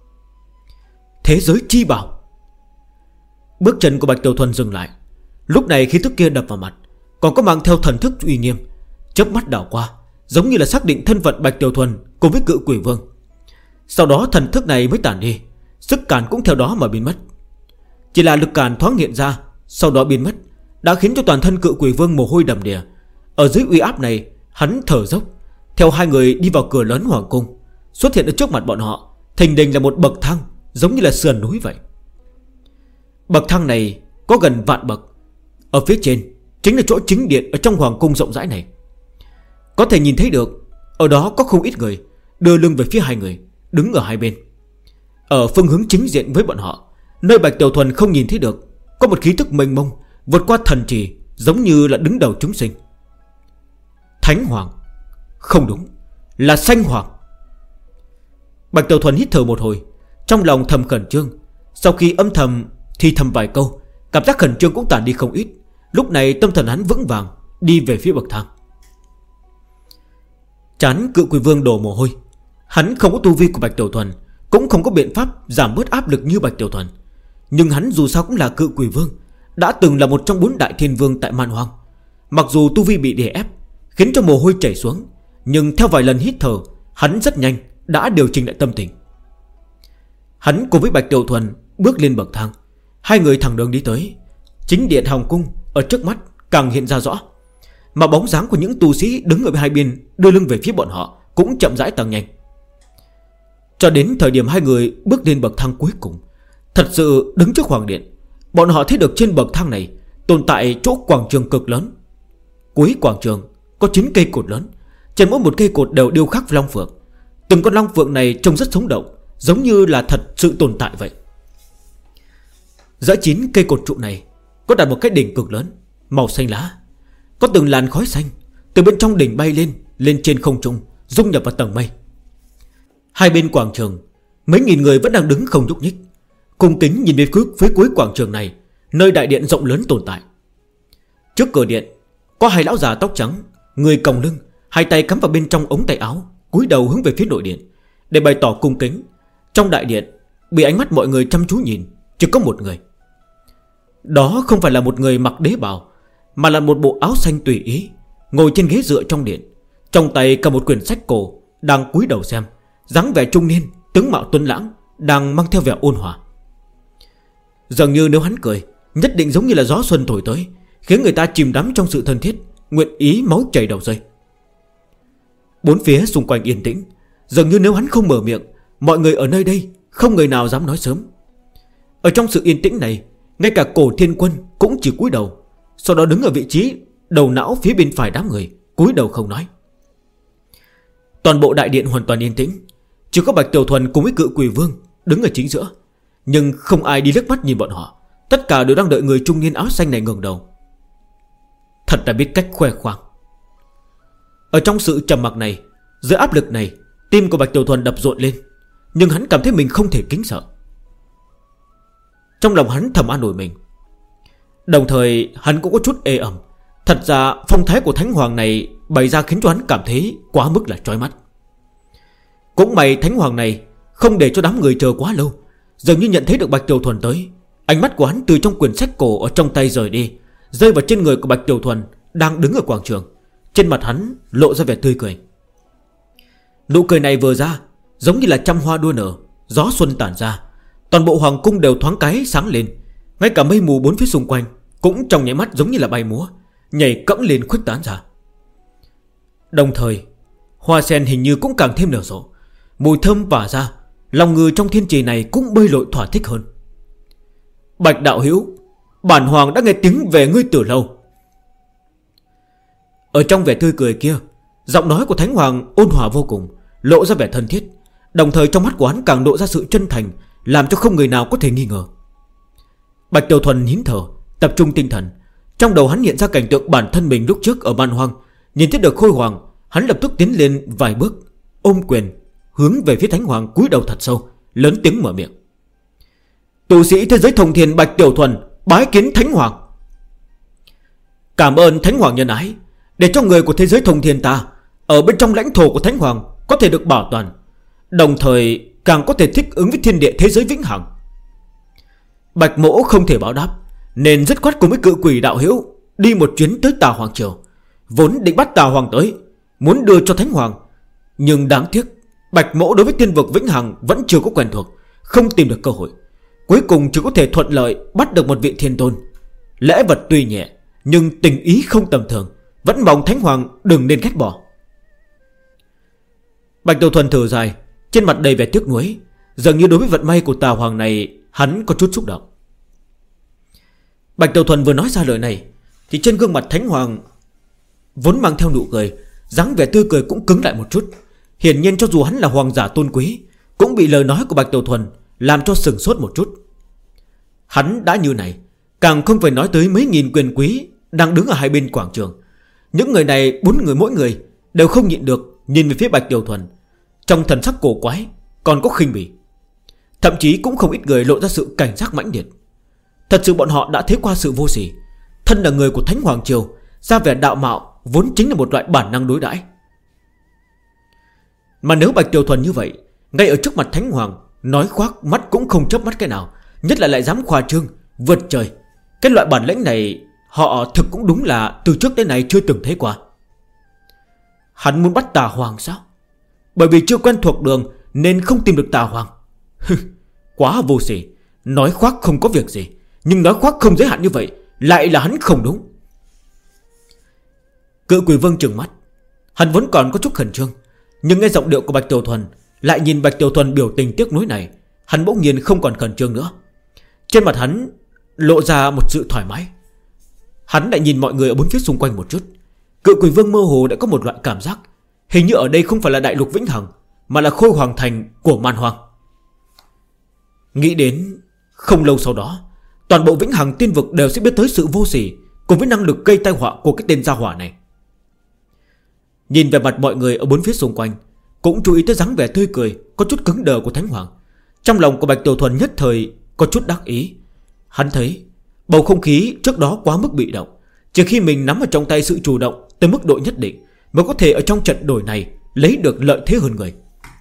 S1: Thế giới chi bảo. Bước chân của Bạch Tiểu Thuần dừng lại. Lúc này khí tức kia đập vào mặt, còn có mang theo thần thức uy nghiêm, chớp mắt đảo qua, giống như là xác định thân phận Bạch Tiểu Thuần cùng với Cự Quỷ Vương. Sau đó thần thức này mới tản đi, sức cản cũng theo đó mà biến mất. Chỉ là lực cản thoáng hiện ra, sau đó biến mất, đã khiến cho toàn thân Cự Quỷ Vương mồ hôi đầm đìa. Ở dưới uy áp này, hắn thở dốc, theo hai người đi vào cửa lớn Hoàng Cung. Xuất hiện ở trước mặt bọn họ, thình lình là một bậc thang, giống như là sườn núi vậy. Bậc thang này có gần vạn bậc. Ở phía trên chính là chỗ chính điện ở trong Hoàng Cung rộng rãi này. Có thể nhìn thấy được, ở đó có không ít người đưa lưng về phía hai người, đứng ở hai bên. Ở phương hướng chính diện với bọn họ, nơi Bạch Tiểu Thuần không nhìn thấy được, có một khí tức mênh mông vượt qua thần trì, giống như là đứng đầu chúng sinh. Thánh Hoàng. Không đúng, là Xanh Hoàng. Bạch Tiểu Thuần hít thở một hồi, trong lòng thầm khẩn trương. Sau khi âm thầm thì thầm vài câu, cảm giác khẩn trương cũng tản đi không ít. Lúc này tâm thần hắn vững vàng đi về phía bậc thang. Trán Cự Quỷ Vương đổ mồ hôi. Hắn không có tu vi của Bạch Tiểu Thuần, cũng không có biện pháp giảm bớt áp lực như Bạch Tiểu Thuần. Nhưng hắn dù sao cũng là Cự Quỷ Vương, đã từng là một trong 4 đại thiên vương tại Man Hoang. Mặc dù tu vi bị đè ép, khiến cho mồ hôi chảy xuống, nhưng theo vài lần hít thở, hắn rất nhanh đã điều chỉnh lại tâm tình. Hắn cùng với Bạch Tiểu Thuần bước lên bậc thang. Hai người thẳng đường đi tới. Chính điện Hồng Cung ở trước mắt càng hiện ra rõ, mà bóng dáng của những tu sĩ đứng ở hai bên đưa lưng về phía bọn họ cũng chậm rãi tăng nhanh. Cho đến thời điểm hai người bước lên bậc thang cuối cùng, thật sự đứng trước hoàng điện, bọn họ thấy được trên bậc thang này tồn tại chỗ quảng trường cực lớn. Cuối quảng trường có 9 cây cột lớn, trên mỗi một cây cột đều điêu khắc long phượng. Từng con long phượng này trông rất sống động, giống như là thật sự tồn tại vậy. Giữa 9 cây cột trụ này có đặt một cái đỉnh cực lớn, màu xanh lá. Có từng làn khói xanh từ bên trong đỉnh bay lên trên không trung, dung nhập vào tầng mây. Hai bên quảng trường, mấy nghìn người vẫn đang đứng không nhúc nhích, cung kính nhìn về phía cuối quảng trường này, nơi đại điện rộng lớn tồn tại. Trước cửa điện có hai lão già tóc trắng, người còng lưng, hai tay cắm vào bên trong ống tay áo, cúi đầu hướng về phía nội điện để bày tỏ cung kính. Trong đại điện, bị ánh mắt mọi người chăm chú nhìn, chỉ có một người. Đó không phải là một người mặc đế bào, mà là một bộ áo xanh tùy ý, ngồi trên ghế dựa trong điện, trong tay cầm một quyển sách cổ, đang cúi đầu xem, dáng vẻ trung niên, tướng mạo tuấn lãng, đang mang theo vẻ ôn hòa. Dường như nếu hắn cười, nhất định giống như là gió xuân thổi tới, khiến người ta chìm đắm trong sự thân thiết, nguyện ý máu chảy đầu rơi. Bốn phía xung quanh yên tĩnh, dường như nếu hắn không mở miệng, mọi người ở nơi đây không người nào dám nói sớm. Ở trong sự yên tĩnh này, ngay cả Cổ Thiên Quân cũng chỉ cúi đầu, sau đó đứng ở vị trí đầu não phía bên phải đám người, cúi đầu không nói. Toàn bộ đại điện hoàn toàn yên tĩnh, chỉ có Bạch Tiểu Thuần cùng với Cự Quỷ Vương đứng ở chính giữa. Nhưng không ai đi liếc mắt nhìn bọn họ, tất cả đều đang đợi người trung niên áo xanh này ngẩng đầu. Thật là biết cách khoe khoang. Ở trong sự trầm mặc này, dưới áp lực này, tim của Bạch Tiểu Thuần đập rộn lên, nhưng hắn cảm thấy mình không thể kính sợ. Trong lòng hắn thầm an ủi mình. Đồng thời hắn cũng có chút ê ẩm. Thật ra phong thái của Thánh Hoàng này bày ra khiến cho hắn cảm thấy quá mức là chói mắt. Cũng may Thánh Hoàng này không để cho đám người chờ quá lâu, dường như nhận thấy được Bạch Tiểu Thuần tới. Ánh mắt của hắn từ trong quyển sách cổ ở trong tay rời đi, rơi vào trên người của Bạch Tiểu Thuần đang đứng ở quảng trường. Trên mặt hắn lộ ra vẻ tươi cười. Nụ cười này vừa ra, giống như là trăm hoa đua nở, gió xuân tản ra, toàn bộ hoàng cung đều thoáng cái sáng lên. Ngay cả mây mù bốn phía xung quanh cũng trong nháy mắt giống như là bay múa, nhảy cẫng lên khuếch tán ra. Đồng thời hoa sen hình như cũng càng thêm nở rộ, mùi thơm tỏa ra, lòng người trong thiên trì này cũng bơi lội thỏa thích hơn. Bạch đạo hữu, bản hoàng đã nghe tiếng về ngươi từ lâu. Ở trong vẻ tươi cười kia, giọng nói của Thánh Hoàng ôn hòa vô cùng, lộ ra vẻ thân thiết. Đồng thời trong mắt của hắn càng lộ ra sự chân thành, làm cho không người nào có thể nghi ngờ. Bạch Tiểu Thuần nín thở, tập trung tinh thần. Trong đầu hắn hiện ra cảnh tượng bản thân mình lúc trước ở Man Hoang. Nhìn thấy được Khôi Hoàng, hắn lập tức tiến lên vài bước, ôm quyền, hướng về phía Thánh Hoàng cúi đầu thật sâu, lớn tiếng mở miệng. Tu sĩ thế giới Thông Thiên Bạch Tiểu Thuần bái kiến Thánh Hoàng. Cảm ơn Thánh Hoàng nhân ái, để cho người của thế giới Thông Thiên ta ở bên trong lãnh thổ của Thánh Hoàng có thể được bảo toàn, đồng thời càng có thể thích ứng với thiên địa thế giới vĩnh hằng. Bạch mỗ không thể báo đáp, nên dứt khoát cùng với Cự Quỷ đạo hữu đi một chuyến tới Tà Hoàng Triều. Vốn định bắt Tà Hoàng tới, muốn đưa cho Thánh Hoàng, nhưng đáng tiếc Bạch mỗ đối với tiên vực vĩnh hằng vẫn chưa có quen thuộc, không tìm được cơ hội. Cuối cùng chỉ có thể thuận lợi bắt được một vị thiên tôn. Lễ vật tuy nhẹ, nhưng tình ý không tầm thường, vẫn mong Thánh Hoàng đừng nên ghét bỏ. Bạch Tiểu Thuần thở dài, trên mặt đầy vẻ tiếc nuối, dường như đối với vận may của Tà Hoàng này hắn có chút xúc động. Bạch Tiểu Thuần vừa nói ra lời này thì trên gương mặt Thánh Hoàng vốn mang theo nụ cười, dáng vẻ tươi cười cũng cứng lại một chút. Hiển nhiên cho dù hắn là hoàng giả tôn quý, cũng bị lời nói của Bạch Tiểu Thuần làm cho sửng sốt một chút. Hắn đã như này, càng không phải nói tới mấy nghìn quyền quý đang đứng ở hai bên quảng trường. Những người này, 4 người mỗi người đều không nhịn được nhìn về phía Bạch Tiểu Thuần, trong thần sắc cổ quái, còn có khinh bỉ. Thậm chí cũng không ít người lộ ra sự cảnh giác mãnh liệt. Thật sự bọn họ đã thấy qua sự vô sỉ. Thân là người của Thánh Hoàng Triều, ra vẻ đạo mạo vốn chính là một loại bản năng đối đãi. Mà nếu Bạch Tiểu Thuần như vậy, ngay ở trước mặt Thánh Hoàng, nói khoác mắt cũng không chớp mắt cái nào, nhất là lại dám khoa trương, vượt trời, Cái loại bản lĩnh này họ thực cũng đúng là từ trước đến nay chưa từng thấy qua. Hắn muốn bắt Tà Hoàng sao? Bởi vì chưa quen thuộc đường nên không tìm được Tà Hoàng. Quá vô sỉ. Nói khoác không có việc gì, nhưng nói khoác không giới hạn như vậy lại là hắn không đúng. Cự Quỷ Vương trừng mắt. Hắn vẫn còn có chút khẩn trương, nhưng nghe giọng điệu của Bạch Tiểu Thuần, lại nhìn Bạch Tiểu Thuần biểu tình tiếc nuối này, hắn bỗng nhiên không còn khẩn trương nữa. Trên mặt hắn lộ ra một sự thoải mái. Hắn lại nhìn mọi người ở bốn phía xung quanh một chút. Cự Quỷ Vương mơ hồ đã có một loại cảm giác, hình như ở đây không phải là đại lục Vĩnh Hằng, mà là Khôi Hoàng Thành của Man Hoang. Nghĩ đến không lâu sau đó, toàn bộ Vĩnh Hằng tiên vực đều sẽ biết tới sự vô sỉ cùng với năng lực gây tai họa của cái tên gia hỏa này. Nhìn về mặt mọi người ở bốn phía xung quanh, cũng chú ý tới dáng vẻ tươi cười có chút cứng đờ của Thánh Hoàng. Trong lòng của Bạch Tiểu Thuần nhất thời có chút đắc ý. Hắn thấy bầu không khí trước đó quá mức bị động, chỉ khi mình nắm ở trong tay sự chủ động tới mức độ nhất định mới có thể ở trong trận đổi này lấy được lợi thế hơn người.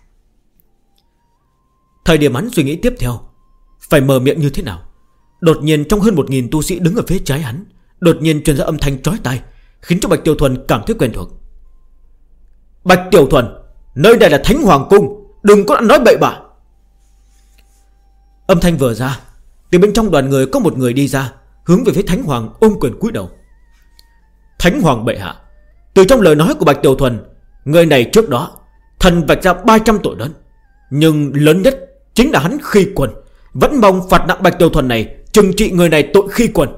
S1: Thời điểm hắn suy nghĩ tiếp theo phải mở miệng như thế nào, đột nhiên trong hơn 1000 tu sĩ đứng ở phía trái hắn đột nhiên truyền ra âm thanh chói tai, khiến cho Bạch Tiểu Thuần cảm thấy quen thuộc. Bạch Tiểu Thuần, nơi này là Thánh Hoàng Cung, đừng có nói bậy bạ. Âm thanh vừa ra, từ bên trong đoàn người có một người đi ra, hướng về phía Thánh Hoàng ôm quyền cúi đầu. Thánh Hoàng bệ hạ, từ trong lời nói của Bạch Tiểu Thuần, người này trước đó thần vạch ra 300 tội lớn, nhưng lớn nhất chính là hắn khi quân. Vẫn mong phạt nặng Bạch Tiểu Thuần này, trừng trị người này tội khi quân.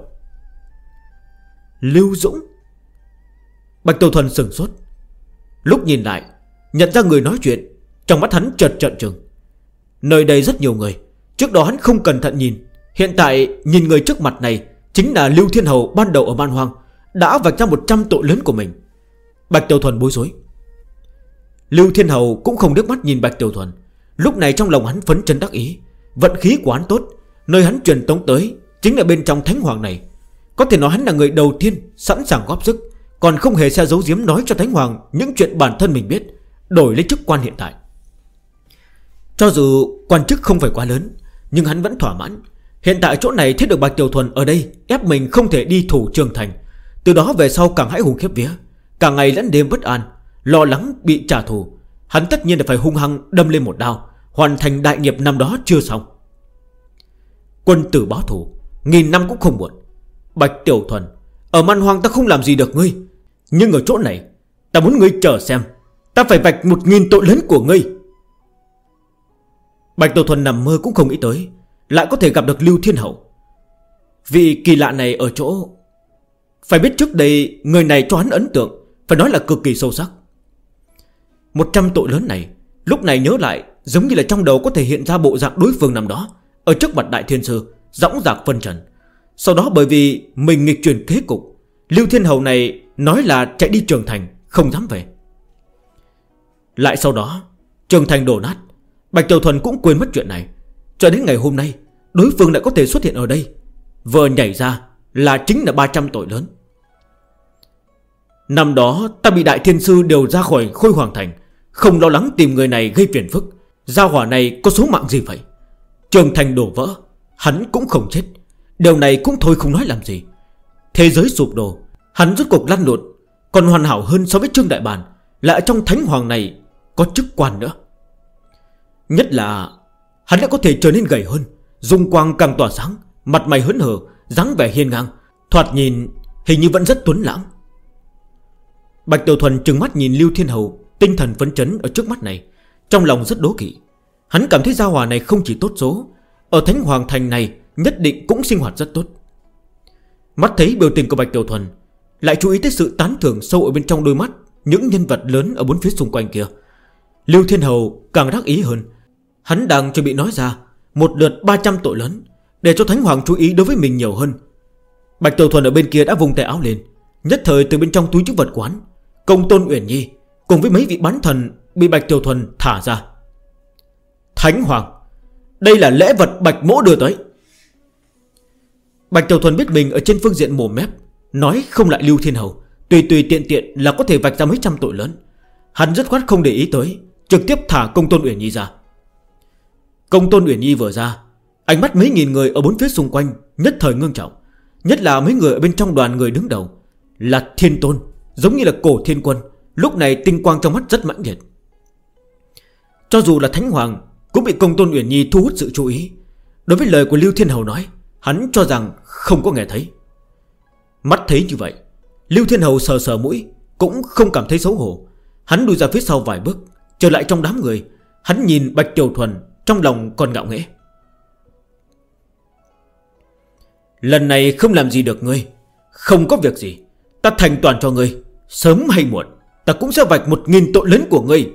S1: Lưu Dũng. Bạch Tiểu Thuần sửng sốt. Lúc nhìn lại, nhận ra người nói chuyện, trong mắt hắn chợt trợn trừng. Nơi đây rất nhiều người, trước đó hắn không cẩn thận nhìn, hiện tại nhìn người trước mặt này chính là Lưu Thiên Hầu ban đầu ở Man Hoang, đã vạch ra 100 tội lớn của mình. Bạch Tiểu Thuần bối rối. Lưu Thiên Hầu cũng không nước mắt nhìn Bạch Tiểu Thuần. Lúc này trong lòng hắn phấn chấn đắc ý. Vận khí của hắn tốt, nơi hắn truyền tống tới chính là bên trong Thánh Hoàng này. Có thể nói hắn là người đầu tiên sẵn sàng góp sức, còn không hề xe giấu giếm nói cho Thánh Hoàng những chuyện bản thân mình biết, đổi lấy chức quan hiện tại. Cho dù quan chức không phải quá lớn, nhưng hắn vẫn thỏa mãn. Hiện tại chỗ này thấy được Bạch Tiểu Thuần ở đây ép mình không thể đi thủ Trường Thành, từ đó về sau càng hãi hùng khiếp vía, cả ngày lẫn đêm bất an, lo lắng bị trả thù. Hắn tất nhiên là phải hung hăng đâm lên một đao, hoàn thành đại nghiệp năm đó chưa xong. Quân tử báo thù 1000 năm cũng không muộn. Bạch Tiểu Thuần, ở Man Hoang ta không làm gì được ngươi, nhưng ở chỗ này ta muốn ngươi chờ xem, ta phải vạch 1000 tội lớn của ngươi. Bạch Tiểu Thuần nằm mơ cũng không nghĩ tới lại có thể gặp được Lưu Thiên Hậu. Vị kỳ lạ này ở chỗ, phải biết trước đây người này cho hắn ấn tượng phải nói là cực kỳ sâu sắc. 100 tội lớn này lúc này nhớ lại giống như là trong đầu có thể hiện ra bộ dạng đối phương năm đó ở trước mặt Đại Thiên Sư, dõng dạc phân trần. Sau đó bởi vì mình nghịch chuyển kế cục, Lưu Thiên Hầu này nói là chạy đi Trường Thành, không dám về. Lại sau đó Trường Thành đổ nát, Bạch Tiểu Thuần cũng quên mất chuyện này. Cho đến ngày hôm nay đối phương lại có thể xuất hiện ở đây, vừa nhảy ra là chính là 300 tội lớn. Năm đó ta bị Đại Thiên Sư điều ra khỏi Khôi Hoàng Thành, không lo lắng tìm người này gây phiền phức. Gia hỏa này có số mạng gì vậy? Trường Thành đổ vỡ, hắn cũng không chết. Điều này cũng thôi không nói làm gì. Thế giới sụp đổ, hắn rốt cuộc lăn lộn, còn hoàn hảo hơn so với Trương Đại Bản, là ở trong Thánh Hoàng này có chức quan nữa. Nhất là hắn đã có thể trở nên gầy hơn, dung quang càng tỏa sáng, mặt mày hớn hở, dáng vẻ hiên ngang, thoạt nhìn hình như vẫn rất tuấn lãng. Bạch Tiểu Thuần trừng mắt nhìn Lưu Thiên Hầu, tinh thần phấn chấn ở trước mắt này, trong lòng rất đố kỵ. Hắn cảm thấy gia hỏa này không chỉ tốt số, ở Thánh Hoàng Thành này nhất định cũng sinh hoạt rất tốt. Mắt thấy biểu tình của Bạch Tiểu Thuần, lại chú ý tới sự tán thưởng sâu ở bên trong đôi mắt những nhân vật lớn ở bốn phía xung quanh kia. Lưu Thiên Hầu càng đắc ý hơn. Hắn đang chuẩn bị nói ra một lượt 300 tội lớn, để cho Thánh Hoàng chú ý đối với mình nhiều hơn. Bạch Tiểu Thuần ở bên kia đã vùng tay áo lên, nhất thời từ bên trong túi trữ vật quán, Công Tôn Uyển Nhi cùng với mấy vị bán thần bị Bạch Tiểu Thuần thả ra. Thánh Hoàng, đây là lễ vật Bạch Mỗ đưa tới. Bạch Tiểu Thuần biết mình ở trên phương diện mồm mép, nói không lại Lưu Thiên Hầu, tùy tiện là có thể vạch ra mấy trăm tội lớn. Hắn rất khoát không để ý tới, trực tiếp thả Công Tôn Uyển Nhi ra. Công Tôn Uyển Nhi vừa ra, ánh mắt mấy nghìn người ở bốn phía xung quanh nhất thời ngưng trọng. Nhất là mấy người ở bên trong đoàn người đứng đầu là Thiên Tôn, giống như là Cổ Thiên Quân. Lúc này tinh quang trong mắt rất mãnh liệt. Cho dù là Thánh Hoàng cũng bị Công Tôn Uyển Nhi thu hút sự chú ý. Đối với lời của Lưu Thiên Hầu nói, hắn cho rằng không có nghe thấy. Mắt thấy như vậy, Lưu Thiên Hầu sờ sờ mũi, cũng không cảm thấy xấu hổ. Hắn lùi ra phía sau vài bước, trở lại trong đám người. Hắn nhìn Bạch Tiểu Thuần, trong lòng còn ngạo nghễ. Lần này không làm gì được ngươi, không có việc gì, ta thành toàn cho ngươi. Sớm hay muộn ta cũng sẽ vạch 1000 tội lớn của ngươi.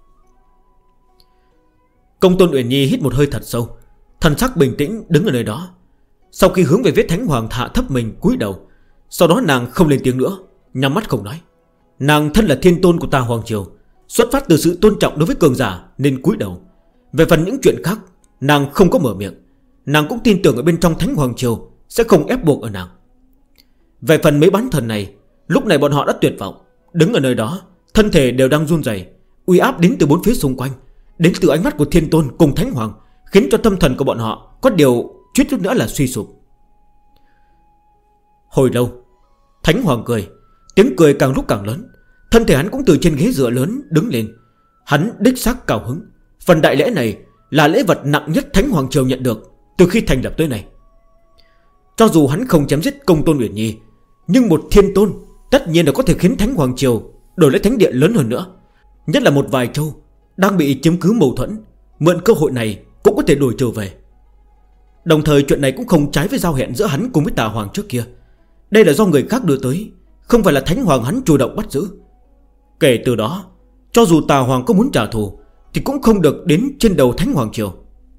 S1: Công Tôn Uyển Nhi hít một hơi thật sâu, thần sắc bình tĩnh đứng ở nơi đó. Sau khi hướng về phía Thánh Hoàng hạ thấp mình cúi đầu, sau đó nàng không lên tiếng nữa, nhắm mắt không nói. Nàng thân là Thiên Tôn của ta Hoàng Triều, xuất phát từ sự tôn trọng đối với cường giả nên cúi đầu. Về phần những chuyện khác, nàng không có mở miệng. Nàng cũng tin tưởng ở bên trong Thánh Hoàng Triều sẽ không ép buộc ở nàng. Về phần mấy bán thần này, lúc này bọn họ đã tuyệt vọng, đứng ở nơi đó, thân thể đều đang run rẩy. Uy áp đến từ bốn phía xung quanh, đến từ ánh mắt của Thiên Tôn cùng Thánh Hoàng, khiến cho tâm thần của bọn họ có điều chút chút nữa là suy sụp. Hồi lâu, Thánh Hoàng cười, tiếng cười càng lúc càng lớn. Thân thể hắn cũng từ trên ghế dựa lớn đứng lên. Hắn đích xác cao hứng. Phần đại lễ này là lễ vật nặng nhất Thánh Hoàng Triều nhận được từ khi thành lập tới nay. Cho dù hắn không chém giết Công Tôn Uyển Nhi, nhưng một Thiên Tôn tất nhiên là có thể khiến Thánh Hoàng Triều đổi lấy thánh địa lớn hơn nữa. Nhất là một vài châu đang bị chiếm cứ mâu thuẫn, mượn cơ hội này cũng có thể đổi trở về. Đồng thời chuyện này cũng không trái với giao hẹn giữa hắn cùng với Tà Hoàng trước kia. Đây là do người khác đưa tới, không phải là Thánh Hoàng hắn chủ động bắt giữ. Kể từ đó, cho dù Tà Hoàng có muốn trả thù thì cũng không được đến trên đầu Thánh Hoàng Triều.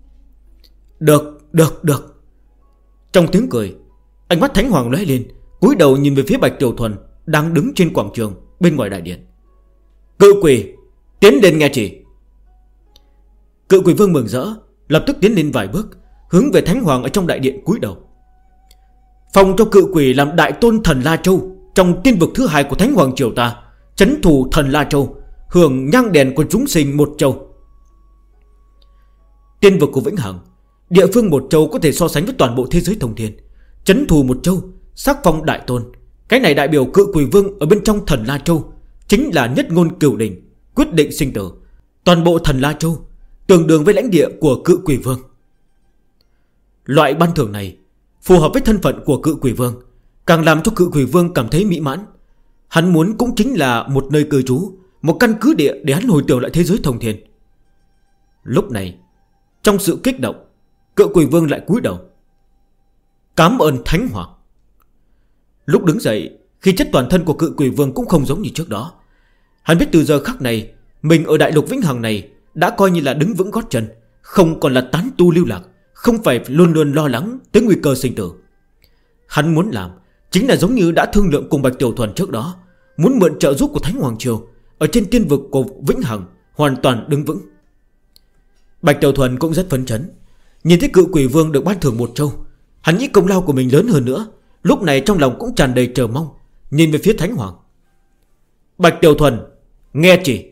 S1: Được. Trong tiếng cười, ánh mắt Thánh Hoàng lóe lên, cúi đầu nhìn về phía Bạch Tiểu Thuần đang đứng trên quảng trường bên ngoài đại điện. Cự quỷ, tiến lên nghe chỉ. Cự quỷ vương mừng rỡ, lập tức tiến lên vài bước, hướng về Thánh Hoàng ở trong đại điện cúi đầu. Phong cho cự quỷ làm đại tôn thần La Châu trong tiên vực thứ 2 của Thánh Hoàng Triều ta, trấn thủ thần La Châu, hưởng nhang đèn của chúng sinh một châu. Tiên vực của Vĩnh Hằng, địa phương một châu có thể so sánh với toàn bộ thế giới thông thiên. Trấn thủ một châu, sắc phong đại tôn. Cái này đại biểu cự quỷ vương ở bên trong thần La Châu chính là nhất ngôn cửu đỉnh, quyết định sinh tử. Toàn bộ thần La Châu tương đương với lãnh địa của cự quỷ vương. Loại ban thưởng này phù hợp với thân phận của cự quỷ vương, càng làm cho cự quỷ vương cảm thấy mỹ mãn. Hắn muốn cũng chính là một nơi cư trú, một căn cứ địa để hắn hồi tưởng lại thế giới thông thiên. Lúc này, trong sự kích động, cự quỷ vương lại cúi đầu. Cảm ơn Thánh Hoàng. Lúc đứng dậy, khí chất toàn thân của cự quỷ vương cũng không giống như trước đó. Hắn biết từ giờ khắc này, mình ở đại lục Vĩnh Hằng này đã coi như là đứng vững gót chân, không còn là tán tu lưu lạc, không phải luôn luôn lo lắng tới nguy cơ sinh tử. Hắn muốn làm chính là giống như đã thương lượng cùng Bạch Tiểu Thuần trước đó, muốn mượn trợ giúp của Thánh Hoàng Triều ở trên tiên vực của Vĩnh Hằng hoàn toàn đứng vững. Bạch Tiểu Thuần cũng rất phấn chấn, nhìn thấy cự quỷ vương được ban thưởng một châu. Hắn nghĩ công lao của mình lớn hơn nữa, lúc này trong lòng cũng tràn đầy chờ mong, nhìn về phía Thánh Hoàng. Bạch Tiểu Thuần, nghe chỉ.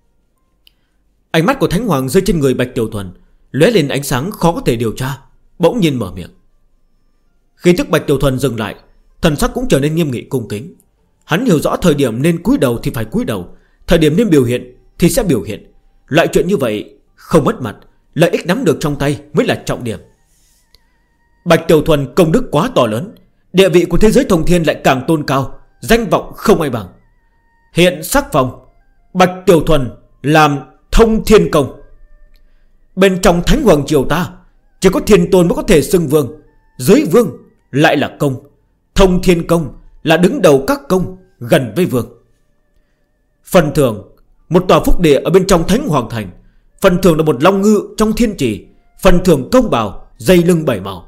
S1: Ánh mắt của Thánh Hoàng rơi trên người Bạch Tiểu Thuần, lóe lên ánh sáng khó có thể điều tra, bỗng nhiên mở miệng. Khi tức Bạch Tiểu Thuần dừng lại, thần sắc cũng trở nên nghiêm nghị cung kính. Hắn hiểu rõ thời điểm nên cúi đầu thì phải cúi đầu, thời điểm nên biểu hiện thì sẽ biểu hiện. Loại chuyện như vậy không mất mặt, lợi ích nắm được trong tay mới là trọng điểm. Bạch Tiểu Thuần công đức quá to lớn, địa vị của thế giới thông thiên lại càng tôn cao, danh vọng không ai bằng. Hiện sắc phong Bạch Tiểu Thuần làm thông thiên công. Bên trong Thánh Hoàng Triều ta chỉ có thiên tôn mới có thể xưng vương, dưới vương lại là công. Thông thiên công là đứng đầu các công, gần với vương. Phần thưởng một tòa phúc địa ở bên trong Thánh Hoàng Thành. Phần thưởng là một long ngư trong thiên trì. Phần thưởng công bào dây lưng 7 màu.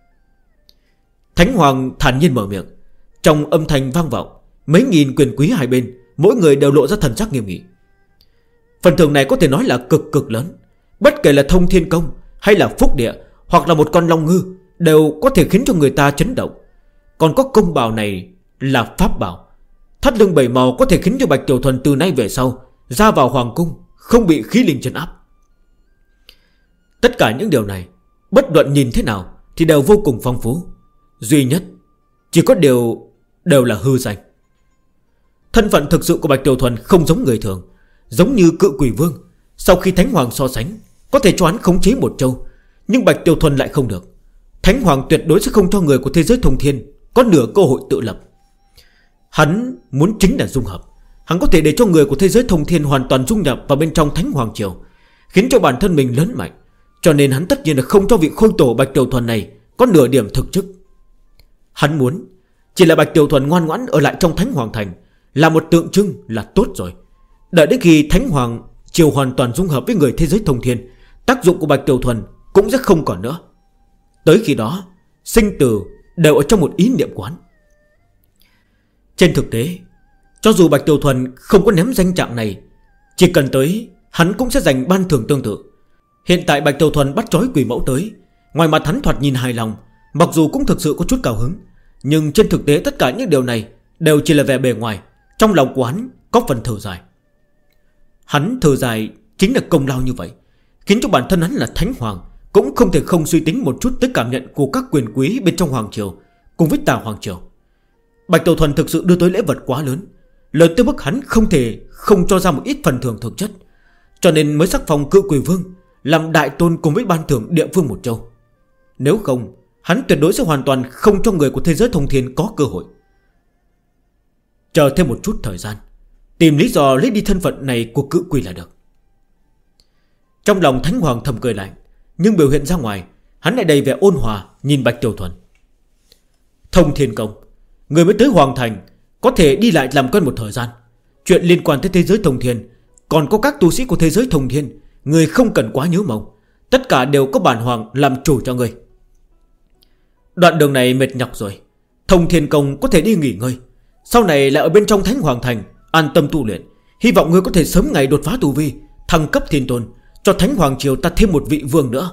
S1: Thánh Hoàng thản nhiên mở miệng, trong âm thanh vang vọng, mấy nghìn quyền quý hai bên mỗi người đều lộ ra thần sắc nghiêm nghị. Phần thưởng này có thể nói là cực lớn. Bất kể là thông thiên công hay là phúc địa, hoặc là một con long ngư, đều có thể khiến cho người ta chấn động. Còn có công bào này là pháp bảo. Thắt lưng 7 màu có thể khiến cho Bạch Tiểu Thuần từ nay về sau ra vào hoàng cung không bị khí linh trấn áp. Tất cả những điều này, bất luận nhìn thế nào thì đều vô cùng phong phú. Duy nhất Chỉ có điều đều là hư danh. Thân phận thực sự của Bạch Tiểu Thuần không giống người thường, giống như Cự Quỷ Vương. Sau khi Thánh Hoàng so sánh, có thể cho hắn khống chế một châu, nhưng Bạch Tiểu Thuần lại không được. Thánh Hoàng tuyệt đối sẽ không cho người của thế giới thông thiên có nửa cơ hội tự lập. Hắn muốn chính là dung hợp. Hắn có thể để cho người của thế giới thông thiên hoàn toàn dung nhập vào bên trong Thánh Hoàng Triều, khiến cho bản thân mình lớn mạnh. Cho nên hắn tất nhiên là không cho vị khôi tổ Bạch Tiểu Thuần này có nửa điểm thực chức. Hắn muốn chỉ là Bạch Tiểu Thuần ngoan ngoãn ở lại trong Thánh Hoàng Thành, là một tượng trưng là tốt rồi. Đợi đến khi Thánh Hoàng Triều hoàn toàn dung hợp với người thế giới thông thiên, tác dụng của Bạch Tiểu Thuần cũng sẽ không còn nữa. Tới khi đó, sinh tử đều ở trong một ý niệm của hắn. Trên thực tế, cho dù Bạch Tiểu Thuần không có ném danh trạng này, chỉ cần tới, hắn cũng sẽ giành ban thưởng tương tự. Hiện tại Bạch Tiểu Thuần bắt trói quỷ mẫu tới, ngoài mặt hắn thoạt nhìn hài lòng, mặc dù cũng thực sự có chút cao hứng, nhưng trên thực tế tất cả những điều này đều chỉ là vẻ bề ngoài. Trong lòng của hắn có phần thở dài. Hắn thở dài chính là công lao như vậy, khiến cho bản thân hắn là Thánh Hoàng cũng không thể không suy tính một chút tới cảm nhận của các quyền quý bên trong Hoàng Triều cùng với Tà Hoàng Triều. Bạch Tiểu Thuần thực sự đưa tới lễ vật quá lớn, lớn tới mức hắn không thể không cho ra một ít phần thưởng thực chất, cho nên mới sắc phong Cự Quỷ Vương làm đại tôn cùng với ban thưởng địa phương một châu. Nếu không, hắn tuyệt đối sẽ hoàn toàn không cho người của thế giới thông thiên có cơ hội. Chờ thêm một chút thời gian, tìm lý do lấy đi thân phận này của Cự Quỷ là được. Trong lòng Thánh Hoàng thầm cười lạnh, nhưng biểu hiện ra ngoài, hắn lại đầy vẻ ôn hòa nhìn Bạch Tiểu Thuần. Thông Thiên Công, người mới tới Hoàng Thành có thể đi lại làm quen một thời gian. Chuyện liên quan tới thế giới thông thiên, còn có các tu sĩ của thế giới thông thiên, người không cần quá nhớ mong. Tất cả đều có bản hoàng làm chủ cho người. Đoạn đường này mệt nhọc rồi, Thông Thiên Công có thể đi nghỉ ngơi. Sau này lại ở bên trong Thánh Hoàng Thành an tâm tu luyện. Hy vọng ngươi có thể sớm ngày đột phá tu vi, thăng cấp thiên tôn, cho Thánh Hoàng Triều ta thêm một vị vương nữa.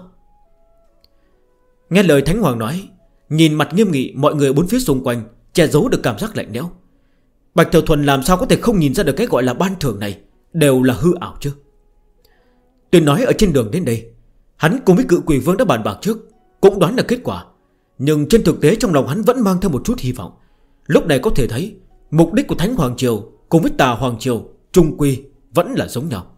S1: Nghe lời Thánh Hoàng nói, nhìn mặt nghiêm nghị mọi người bốn phía xung quanh, che giấu được cảm giác lạnh lẽo. Bạch Tiểu Thuần làm sao có thể không nhìn ra được cái gọi là ban thưởng này đều là hư ảo chứ. Tôi nói ở trên đường đến đây, hắn cùng với Cự Quỷ Vương đã bàn bạc trước, cũng đoán được kết quả. Nhưng trên thực tế trong lòng hắn vẫn mang theo một chút hy vọng. Lúc này có thể thấy mục đích của Thánh Hoàng Triều cùng với Tà Hoàng Triều trung quy vẫn là giống nhau,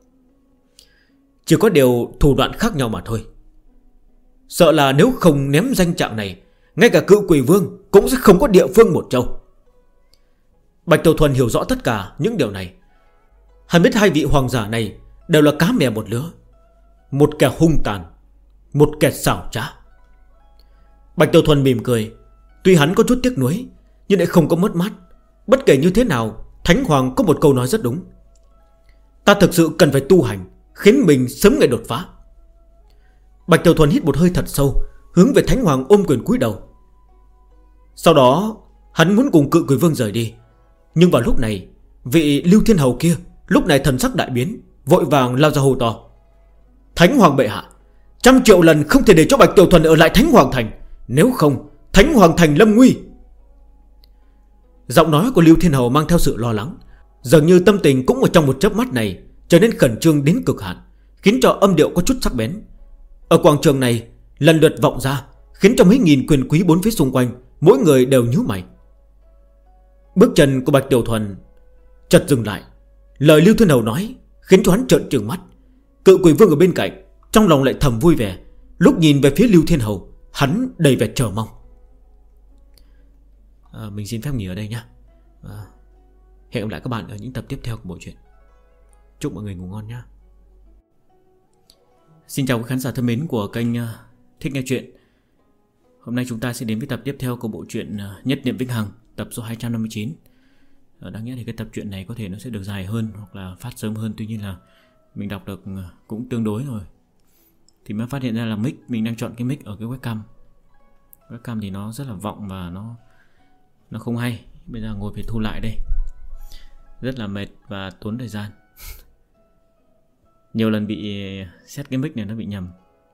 S1: chỉ có điều thủ đoạn khác nhau mà thôi. Sợ là nếu không ném danh trạng này, ngay cả Cự Quỷ Vương cũng sẽ không có địa phương một châu. Bạch Tiểu Thuần hiểu rõ tất cả những điều này. Hắn biết hai vị hoàng giả này đều là cá mè một lứa, một kẻ hung tàn, một kẻ xảo trá. Bạch Tiểu Thuần mỉm cười. Tuy hắn có chút tiếc nuối, nhưng lại không có mất mát. Bất kể như thế nào, Thánh Hoàng có một câu nói rất đúng: ta thực sự cần phải tu hành, khiến mình sớm ngày đột phá. Bạch Tiểu Thuần hít một hơi thật sâu, hướng về Thánh Hoàng ôm quyền cúi đầu. Sau đó hắn muốn cùng Cự Quỷ Vương rời đi. Nhưng vào lúc này, vị Lưu Thiên Hầu kia lúc này thần sắc đại biến, vội vàng lao ra hô to: Thánh Hoàng bệ hạ, 100 triệu lần không thể để cho Bạch Tiểu Thuần ở lại Thánh Hoàng Thành, nếu không Thánh Hoàng Thành lâm nguy. Giọng nói của Lưu Thiên Hầu mang theo sự lo lắng, dường như tâm tình cũng ở trong một chớp mắt này trở nên khẩn trương đến cực hạn, khiến cho âm điệu có chút sắc bén. Ở quảng trường này lần lượt vọng ra, khiến cho mấy nghìn quyền quý bốn phía xung quanh mỗi người đều nhíu mày. Bước chân của Bạch Tiểu Thuần chợt dừng lại. Lời Lưu Thiên Hầu nói khiến cho hắn trợn trừng mắt. Cự Quỷ Vương ở bên cạnh trong lòng lại thầm vui vẻ. Lúc nhìn về phía Lưu Thiên Hầu, hắn đầy vẻ chờ mong. Mình xin phép nghỉ ở đây nhé. Hẹn gặp lại các bạn ở những tập tiếp theo của bộ truyện. Chúc mọi người ngủ ngon nhé. Xin chào quý khán giả thân mến của kênh Thích Nghe Chuyện. Hôm nay chúng ta sẽ đến với tập tiếp theo của bộ truyện Nhất Niệm Vĩnh Hằng, tập số 259. Đáng nhẽ thì cái tập truyện này có thể nó sẽ được dài hơn hoặc là phát sớm hơn. Tuy nhiên là mình đọc được cũng tương đối rồi, thì mới phát hiện ra là mic, mình đang chọn cái mic ở cái webcam. Webcam thì nó rất là vọng và nó không hay. Bây giờ ngồi phải thu lại đây, rất là mệt và tốn thời gian. Nhiều lần bị set cái mic này nó bị nhầm.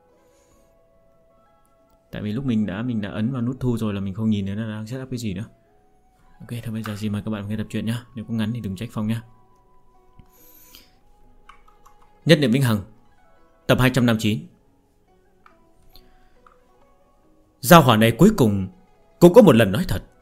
S1: Tại vì lúc mình đã ấn vào nút thu rồi là mình không nhìn thấy nó đang set up cái gì nữa. Ok, thôi bây giờ xin mời các bạn nghe tập truyện nhá. Nếu có ngắn thì đừng trách Phong nhá. Nhất Niệm Vĩnh Hằng, tập 259. Giao hỏa này cuối cùng cũng có một lần nói thật.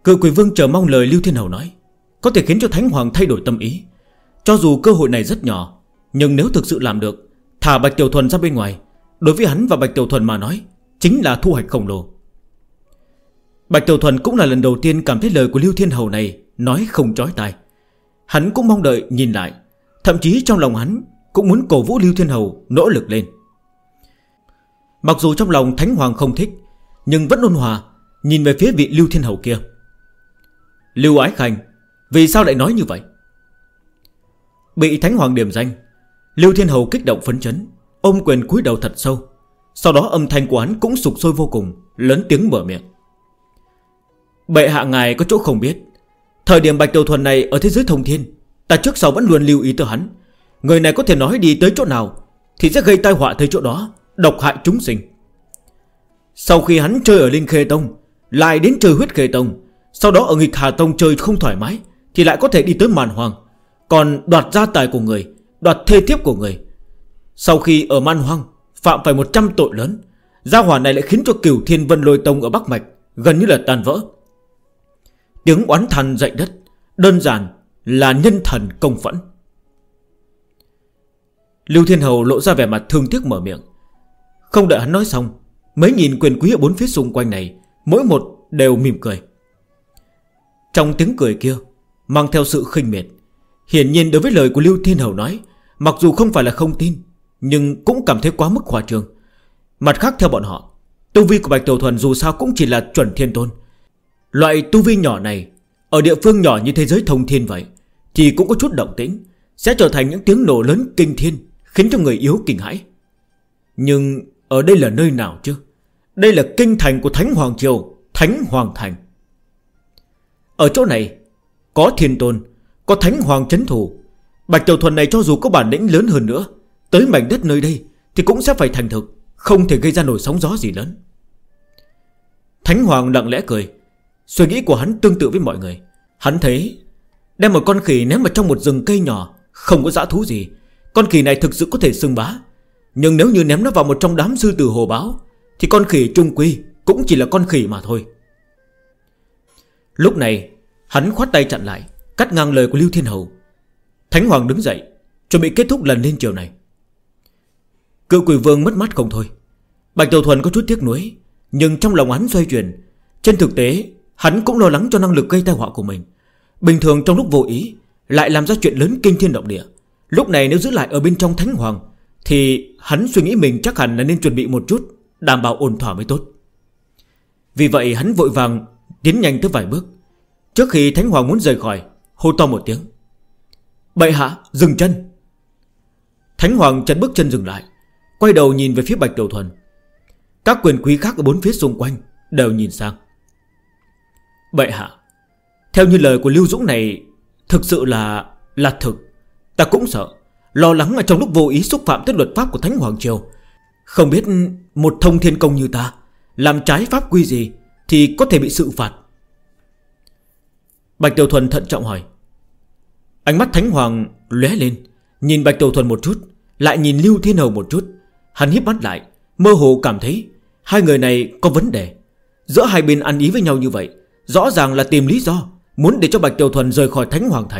S1: Cự Quỷ Vương chờ mong lời Lưu Thiên Hầu nói có thể khiến cho Thánh Hoàng thay đổi tâm ý. Cho dù cơ hội này rất nhỏ, nhưng nếu thực sự làm được, thả Bạch Tiểu Thuần ra bên ngoài, đối với hắn và Bạch Tiểu Thuần mà nói chính là thu hoạch khổng lồ. Bạch Tiểu Thuần cũng là lần đầu tiên cảm thấy lời của Lưu Thiên Hầu này nói không chói tai. Hắn cũng mong đợi nhìn lại, thậm chí trong lòng hắn cũng muốn cổ vũ Lưu Thiên Hầu nỗ lực lên. Mặc dù trong lòng Thánh Hoàng không thích, nhưng vẫn ôn hòa nhìn về phía vị Lưu Thiên Hầu kia. Lưu Ái Khanh, vì sao lại nói như vậy? Bị Thánh Hoàng điểm danh, Lưu Thiên Hầu kích động phấn chấn, ôm quyền cúi đầu thật sâu. Sau đó âm thanh của hắn cũng sục sôi vô cùng, lớn tiếng mở miệng. Bệ hạ ngài có chỗ không biết, thời điểm Bạch Tiểu Thuần này ở thế giới thông thiên, ta trước sau vẫn luôn lưu ý tới hắn. Người này có thể nói đi tới chỗ nào thì sẽ gây tai họa tới chỗ đó, độc hại chúng sinh. Sau khi hắn chơi ở Linh Khê Tông, lại đến chơi Huyết Khê Tông, sau đó ở Nghịch Hà Tông chơi không thoải mái, thì lại có thể đi tới Man Hoang, còn đoạt gia tài của người, đoạt thê thiếp của người. Sau khi ở Man Hoang phạm phải 100 tội lớn, gia hỏa này lại khiến cho Cửu Thiên Vân Lôi Tông ở Bắc Mạch gần như là tan vỡ. Tiếng oán than dậy đất, đơn giản là nhân thần công phẫn. Lưu Thiên Hầu lộ ra vẻ mặt thương tiếc mở miệng. Không đợi hắn nói xong, mấy nghìn quyền quý ở bốn phía xung quanh này mỗi một đều mỉm cười. Trong tiếng cười kia mang theo sự khinh miệt. Hiển nhiên đối với lời của Lưu Thiên Hầu nói, mặc dù không phải là không tin, nhưng cũng cảm thấy quá mức khoa trương. Mặt khác theo bọn họ, tu vi của Bạch Tiểu Thuần dù sao cũng chỉ là chuẩn thiên tôn. Loại tu vi nhỏ này ở địa phương nhỏ như thế giới thông thiên vậy thì cũng có chút động tĩnh, sẽ trở thành những tiếng nổ lớn kinh thiên, khiến cho người yếu kinh hãi. Nhưng ở đây là nơi nào chứ? Đây là kinh thành của Thánh Hoàng Triều, Thánh Hoàng Thành. Ở chỗ này có thiên tôn, có Thánh Hoàng trấn thủ. Bạch Tiểu Thuần này cho dù có bản lĩnh lớn hơn nữa, tới mảnh đất nơi đây thì cũng sẽ phải thành thực, không thể gây ra nổi sóng gió gì lớn. Thánh Hoàng lặng lẽ cười. Suy nghĩ của hắn tương tự với mọi người. Hắn thấy đem một con khỉ ném vào trong một rừng cây nhỏ, không có dã thú gì, con khỉ này thực sự có thể xưng bá. Nhưng nếu như ném nó vào một trong đám sư tử hồ báo, thì con khỉ trung quy cũng chỉ là con khỉ mà thôi. Lúc này hắn khoát tay chặn lại, cắt ngang lời của Lưu Thiên Hầu. Thánh Hoàng đứng dậy, chuẩn bị kết thúc lần lên chiều này. Cự Quỷ Vương mất mát không thôi. Bạch Tiểu Thuần có chút tiếc nuối, nhưng trong lòng hắn xoay chuyển. Trên thực tế hắn cũng lo lắng cho năng lực gây tai họa của mình. Bình thường trong lúc vô ý lại làm ra chuyện lớn kinh thiên động địa, lúc này nếu giữ lại ở bên trong Thánh Hoàng thì hắn suy nghĩ mình chắc hẳn là nên chuẩn bị một chút, đảm bảo ổn thỏa mới tốt. Vì vậy hắn vội vàng tiến nhanh tới vài bước. Trước khi Thánh Hoàng muốn rời khỏi, hô to một tiếng. Bệ hạ, dừng chân. Thánh Hoàng chật bước chân dừng lại, quay đầu nhìn về phía Bạch Tiểu Thuần. Các quyền quý khác ở bốn phía xung quanh đều nhìn sang. Bệ hạ, theo như lời của Lưu Dũng này, thực sự là thực. Ta cũng sợ, lo lắng ở trong lúc vô ý xúc phạm tới luật pháp của Thánh Hoàng Triều. Không biết một thông thiên công như ta làm trái pháp quy gì thì có thể bị xử phạt. Bạch Tiểu Thuần thận trọng hỏi. Ánh mắt Thánh Hoàng lóe lên, nhìn Bạch Tiểu Thuần một chút, lại nhìn Lưu Thiên Hầu một chút. Hắn híp mắt lại, mơ hồ cảm thấy hai người này có vấn đề. Giữa hai bên ăn ý với nhau như vậy, rõ ràng là tìm lý do muốn để cho Bạch Tiểu Thuần rời khỏi Thánh Hoàng Thành.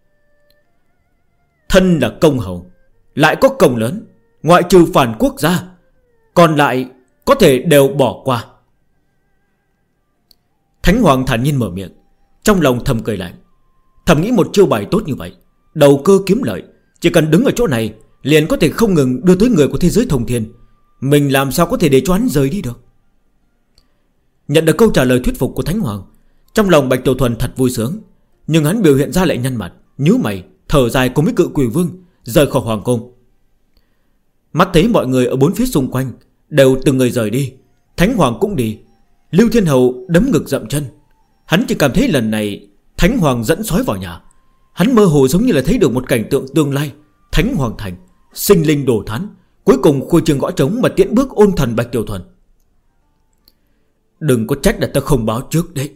S1: Thân là công hầu, lại có công lớn, ngoại trừ phản quốc gia, còn lại có thể đều bỏ qua. Thánh Hoàng thản nhiên mở miệng, trong lòng thầm cười lạnh. Thầm nghĩ một chiêu bài tốt như vậy, đầu cơ kiếm lợi, chỉ cần đứng ở chỗ này liền có thể không ngừng đưa tới người của thế giới thông thiên. Mình làm sao có thể để cho hắn rời đi được. Nhận được câu trả lời thuyết phục của Thánh Hoàng, trong lòng Bạch Tiểu Thuần thật vui sướng. Nhưng hắn biểu hiện ra lại nhăn mặt, nhíu mày, thở dài cùng với Cự Quỷ Vương rời khỏi hoàng cung. Mắt thấy mọi người ở bốn phía xung quanh đều từng người rời đi, Thánh Hoàng cũng đi. Lưu Thiên Hầu đấm ngực dậm chân. Hắn chỉ cảm thấy lần này Thánh Hoàng dẫn sói vào nhà. Hắn mơ hồ giống như là thấy được một cảnh tượng tương lai, Thánh Hoàng Thành sinh linh đổ thán, cuối cùng khuôi trường gõ trống mà tiễn bước ôn thần Bạch Tiểu Thuần. Đừng có trách là ta không báo trước đấy.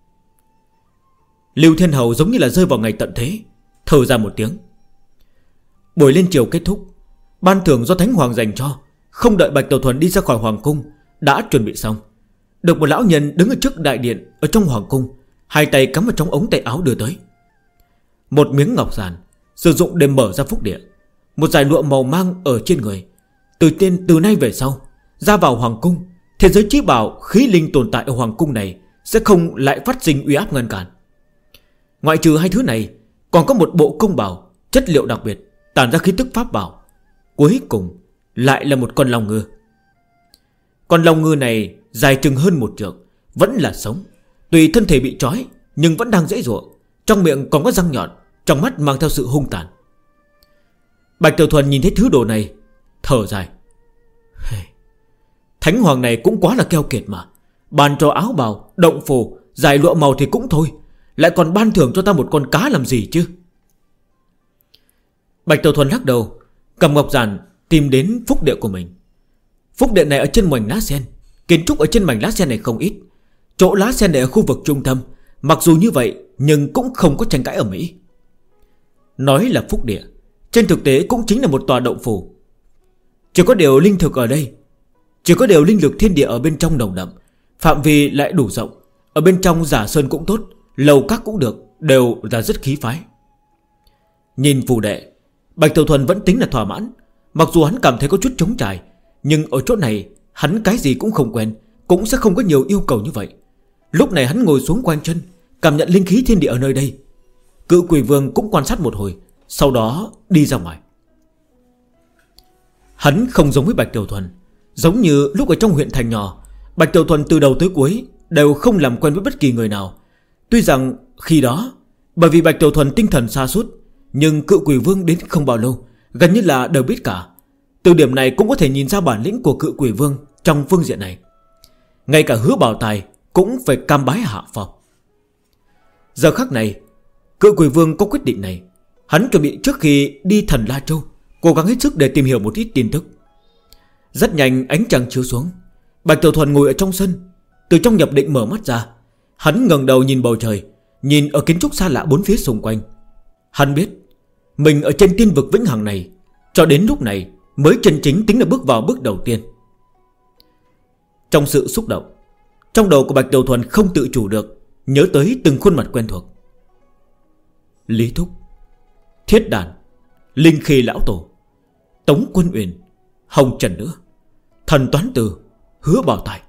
S1: Lưu Thiên Hầu giống như là rơi vào ngày tận thế, thở ra một tiếng. Buổi lên chiều kết thúc, ban thưởng do Thánh Hoàng dành cho, không đợi Bạch Tiểu Thuần đi ra khỏi hoàng cung đã chuẩn bị xong. Được một lão nhân đứng ở trước đại điện ở trong hoàng cung, hai tay cắm vào trong ống tay áo đưa tới. Một miếng ngọc giản sử dụng để mở ra phúc địa. Một dải lụa màu mang ở trên người. Từ nay về sau, ra vào hoàng cung, thế giới chí bảo khí linh tồn tại ở hoàng cung này sẽ không lại phát sinh uy áp ngăn cản. Ngoại trừ hai thứ này, còn có một bộ công bào chất liệu đặc biệt tản ra khí tức pháp bảo. Cuối cùng lại là một con long ngư. Con long ngư này dài chừng hơn 1 trượng, vẫn là sống. Tuy thân thể bị trói nhưng vẫn đang dãy giụa, trong miệng còn có răng nhọn, trong mắt mang theo sự hung tàn. Bạch Tiểu Thuần nhìn thấy thứ đồ này, thở dài. Thánh hoàng này cũng quá là keo kiệt mà. Ban cho áo bào, động phù, giải lụa màu thì cũng thôi, lại còn ban thưởng cho ta một con cá làm gì chứ? Bạch Tiểu Thuần lắc đầu, cầm ngọc giản tìm đến phúc địa của mình. Phúc địa này ở trên mảnh lá sen. Kiến trúc ở trên mảnh lá sen này không ít. Chỗ lá sen này ở khu vực trung tâm, mặc dù như vậy nhưng cũng không có tranh cãi ở Mỹ. Nói là phúc địa, trên thực tế cũng chính là một tòa động phủ. Chỉ có điều linh thực ở đây, chỉ có điều linh lực thiên địa ở bên trong nồng đậm, phạm vi lại đủ rộng. Ở bên trong giả sơn cũng tốt, lầu các cũng được, đều là rất khí phái. Nhìn phù đệ, Bạch Tiểu Thuần vẫn tính là thỏa mãn. Mặc dù hắn cảm thấy có chút trống trải, nhưng ở chỗ này hắn cái gì cũng không quen, cũng sẽ không có nhiều yêu cầu như vậy. Lúc này hắn ngồi xuống quanh chân, cảm nhận linh khí thiên địa ở nơi đây. Cự Quỷ Vương cũng quan sát một hồi, sau đó đi ra ngoài. Hắn không giống với Bạch Tiểu Thuần. Giống như lúc ở trong huyện thành nhỏ, Bạch Tiểu Thuần từ đầu tới cuối đều không làm quen với bất kỳ người nào. Tuy rằng khi đó bởi vì Bạch Tiểu Thuần tinh thần sa sút, nhưng Cự Quỷ Vương đến không bao lâu gần như là đều biết cả. Từ điểm này cũng có thể nhìn ra bản lĩnh của Cự Quỷ Vương trong phương diện này. Ngay cả Hứa Bảo Tài cũng phải cam bái hạ phong. Giờ khắc này Cự Quỷ Vương có quyết định này. Hắn chuẩn bị trước khi đi Thần La Châu cố gắng hết sức để tìm hiểu một ít tin tức. Rất nhanh ánh trăng chiếu xuống. Bạch Tiểu Thuần ngồi ở trong sân, từ trong nhập định mở mắt ra. Hắn ngẩng đầu nhìn bầu trời, nhìn ở kiến trúc xa lạ bốn phía xung quanh. Hắn biết mình ở trên tiên vực vĩnh hằng này, cho đến lúc này mới chân chính tính là bước vào bước đầu tiên. Trong sự xúc động, trong đầu của Bạch Tiểu Thuần không tự chủ được nhớ tới từng khuôn mặt quen thuộc. Lý Thúc, Thiết Đàn, Linh Khi Lão Tổ, Tống Quân Uyển, Hồng Trần Nữa, Thần Toán Từ, Hứa Bảo Tài.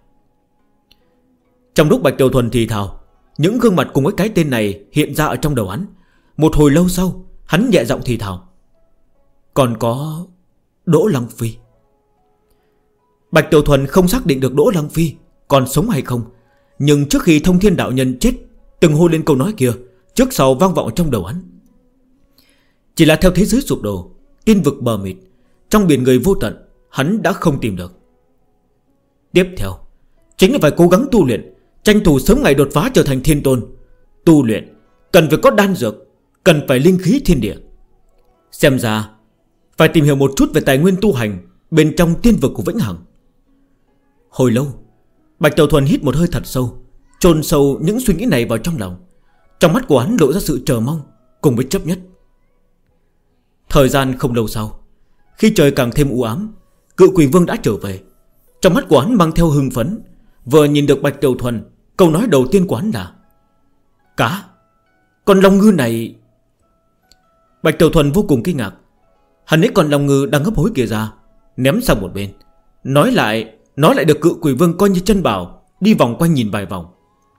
S1: Trong lúc Bạch Tiểu Thuần thì thào, những gương mặt cùng với cái tên này hiện ra ở trong đầu hắn. Một hồi lâu sau, hắn nhẹ giọng thì thào, còn có Đỗ Lăng Phi. Bạch Tiểu Thuần không xác định được Đỗ Lăng Phi còn sống hay không, nhưng trước khi Thông Thiên Đạo Nhân chết, từng hô lên câu nói kia, trước sau vang vọng trong đầu hắn. Chỉ là theo thế giới sụp đổ, tiên vực bờ mịt, trong biển người vô tận, hắn đã không tìm được. Tiếp theo chính là phải cố gắng tu luyện, tranh thủ sớm ngày đột phá trở thành thiên tôn. Tu luyện cần phải có đan dược, cần phải linh khí thiên địa. Xem ra phải tìm hiểu một chút về tài nguyên tu hành bên trong tiên vực của vĩnh hằng. Hồi lâu, Bạch Tiểu Thuần hít một hơi thật sâu, chôn sâu những suy nghĩ này vào trong lòng. Trong mắt của hắn lộ ra sự chờ mong cùng với chấp nhất. Thời gian không lâu sau, khi trời càng thêm u ám, Cự Quỷ Vương đã trở về. Trong mắt của hắn mang theo hưng phấn. Vừa nhìn được Bạch Tiểu Thuần, câu nói đầu tiên của hắn là: cá, con long ngư này. Bạch Tiểu Thuần vô cùng kinh ngạc. Hắn lấy con long ngư đang hấp hối kia ra, ném sang một bên. Nói lại được Cự Quỷ Vương coi như chân bảo, đi vòng quanh nhìn vài vòng.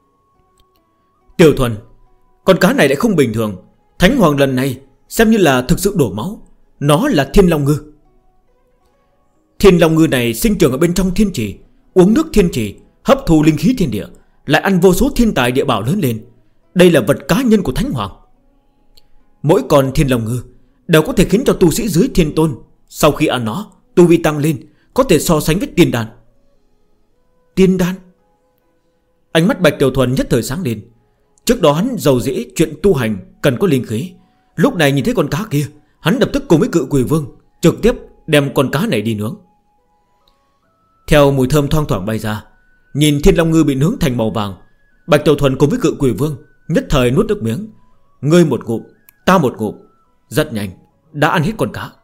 S1: Tiểu Thuần, con cá này lại không bình thường. Thánh Hoàng lần này xem như là thực sự đổ máu. Nó là Thiên Long Ngư. Thiên Long Ngư này sinh trưởng ở bên trong thiên trì, uống nước thiên trì, hấp thu linh khí thiên địa, lại ăn vô số thiên tài địa bảo lớn lên. Đây là vật cá nhân của Thánh Hoàng. Mỗi con Thiên Long Ngư đều có thể khiến cho tu sĩ dưới thiên tôn sau khi ăn nó, tu vi tăng lên, có thể so sánh với tiên đan. Tiên đan? Ánh mắt Bạch Tiểu Thuần nhất thời sáng lên. Trước đó hắn giàu dĩ chuyện tu hành cần có linh khí. Lúc này nhìn thấy con cá kia, hắn lập tức cùng với Cự Quỷ Vương trực tiếp đem con cá này đi nướng. Theo mùi thơm thoang thoảng bay ra, nhìn Thiên Long Ngư bị nướng thành màu vàng, Bạch Tiểu Thuần cùng với Cự Quỷ Vương nhất thời nuốt nước miếng. Ngươi một ngụm, ta một ngụm, rất nhanh đã ăn hết con cá.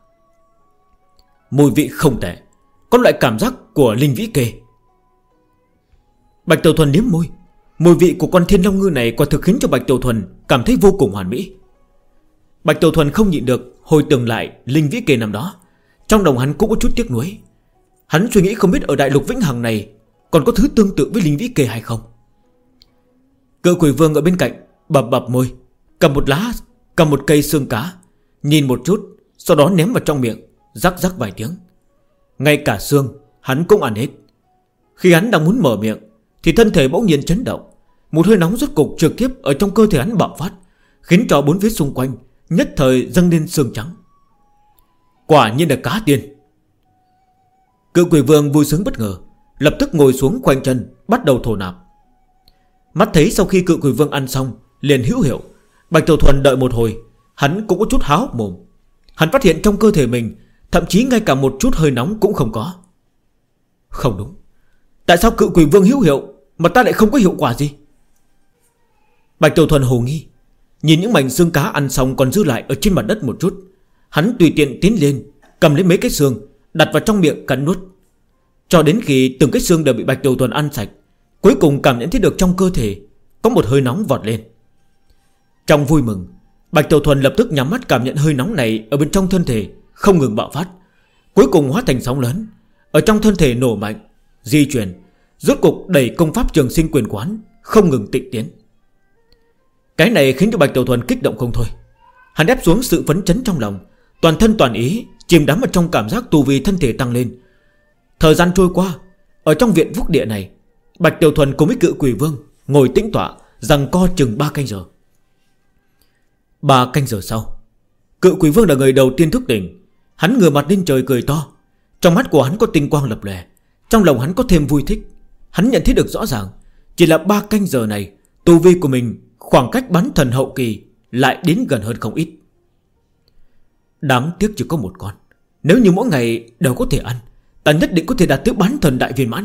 S1: Mùi vị không tệ, có loại cảm giác của linh vĩ kê. Bạch Tiểu Thuần liếm môi, Mùi vị của con thiên long ngư này quả thực khiến cho Bạch Tiểu Thuần cảm thấy vô cùng hoàn mỹ. Bạch Tiểu Thuần không nhịn được hồi tưởng lại linh vĩ kề năm đó. Trong lòng hắn cũng có chút tiếc nuối. Hắn suy nghĩ không biết ở đại lục vĩnh hằng này còn có thứ tương tự với linh vĩ kề hay không. Cự quỷ vương ở bên cạnh bập bập môi, cầm một cây xương cá, nhìn một chút, sau đó ném vào trong miệng, rắc rắc vài tiếng. Ngay cả xương hắn cũng ăn hết. Khi hắn đang muốn mở miệng thì thân thể bỗng nhiên chấn động. Một hơi nóng rốt cục trực tiếp ở trong cơ thể hắn bạo phát, khiến cho bốn phía xung quanh nhất thời dâng lên xương trắng. Quả nhiên là cá tiên. Cự quỷ vương vui sướng bất ngờ, lập tức ngồi xuống khoanh chân, bắt đầu thổ nạp. Mắt thấy sau khi cự quỷ vương ăn xong liền hữu hiệu, Bạch Tiểu Thuần đợi một hồi, hắn cũng có chút há hốc mồm. Hắn phát hiện trong cơ thể mình thậm chí ngay cả một chút hơi nóng cũng không có. Không đúng, tại sao cự quỷ vương hữu hiệu mà ta lại không có hiệu quả gì? Bạch Tiểu Thuần hồ nghi, nhìn những mảnh xương cá ăn xong còn dư lại ở trên mặt đất một chút. Hắn tùy tiện tiến lên, cầm lấy mấy cái xương, đặt vào trong miệng cắn nuốt. Cho đến khi từng cái xương đều bị Bạch Tiểu Thuần ăn sạch, cuối cùng cảm nhận thấy được trong cơ thể có một hơi nóng vọt lên. Trong vui mừng, Bạch Tiểu Thuần lập tức nhắm mắt cảm nhận hơi nóng này ở bên trong thân thể không ngừng bạo phát, cuối cùng hóa thành sóng lớn ở trong thân thể nổ mạnh, di chuyển, rốt cục đẩy công pháp Trường Sinh Quyền Quán không ngừng tịnh tiến. Cái này khiến cho Bạch Tiểu Thuần kích động không thôi. Hắn ép xuống sự phấn chấn trong lòng, toàn thân toàn ý chìm đắm ở trong cảm giác tu vi thân thể tăng lên. Thời gian trôi qua, ở trong viện phúc địa này, Bạch Tiểu Thuần cùng với cự quỷ vương ngồi tĩnh tọa giằng co chừng 3 canh giờ. 3 canh giờ sau, cự quỷ vương là người đầu tiên thức tỉnh. Hắn ngửa mặt lên trời cười to. Trong mắt của hắn có tinh quang lập lòe, trong lòng hắn có thêm vui thích. Hắn nhận thấy được rõ ràng, chỉ là 3 canh giờ này, tu vi của mình khoảng cách bán thần hậu kỳ lại đến gần hơn không ít. Đáng tiếc chỉ có một con. Nếu như mỗi ngày đều có thể ăn, ta nhất định có thể đạt tới bán thần đại viên mãn.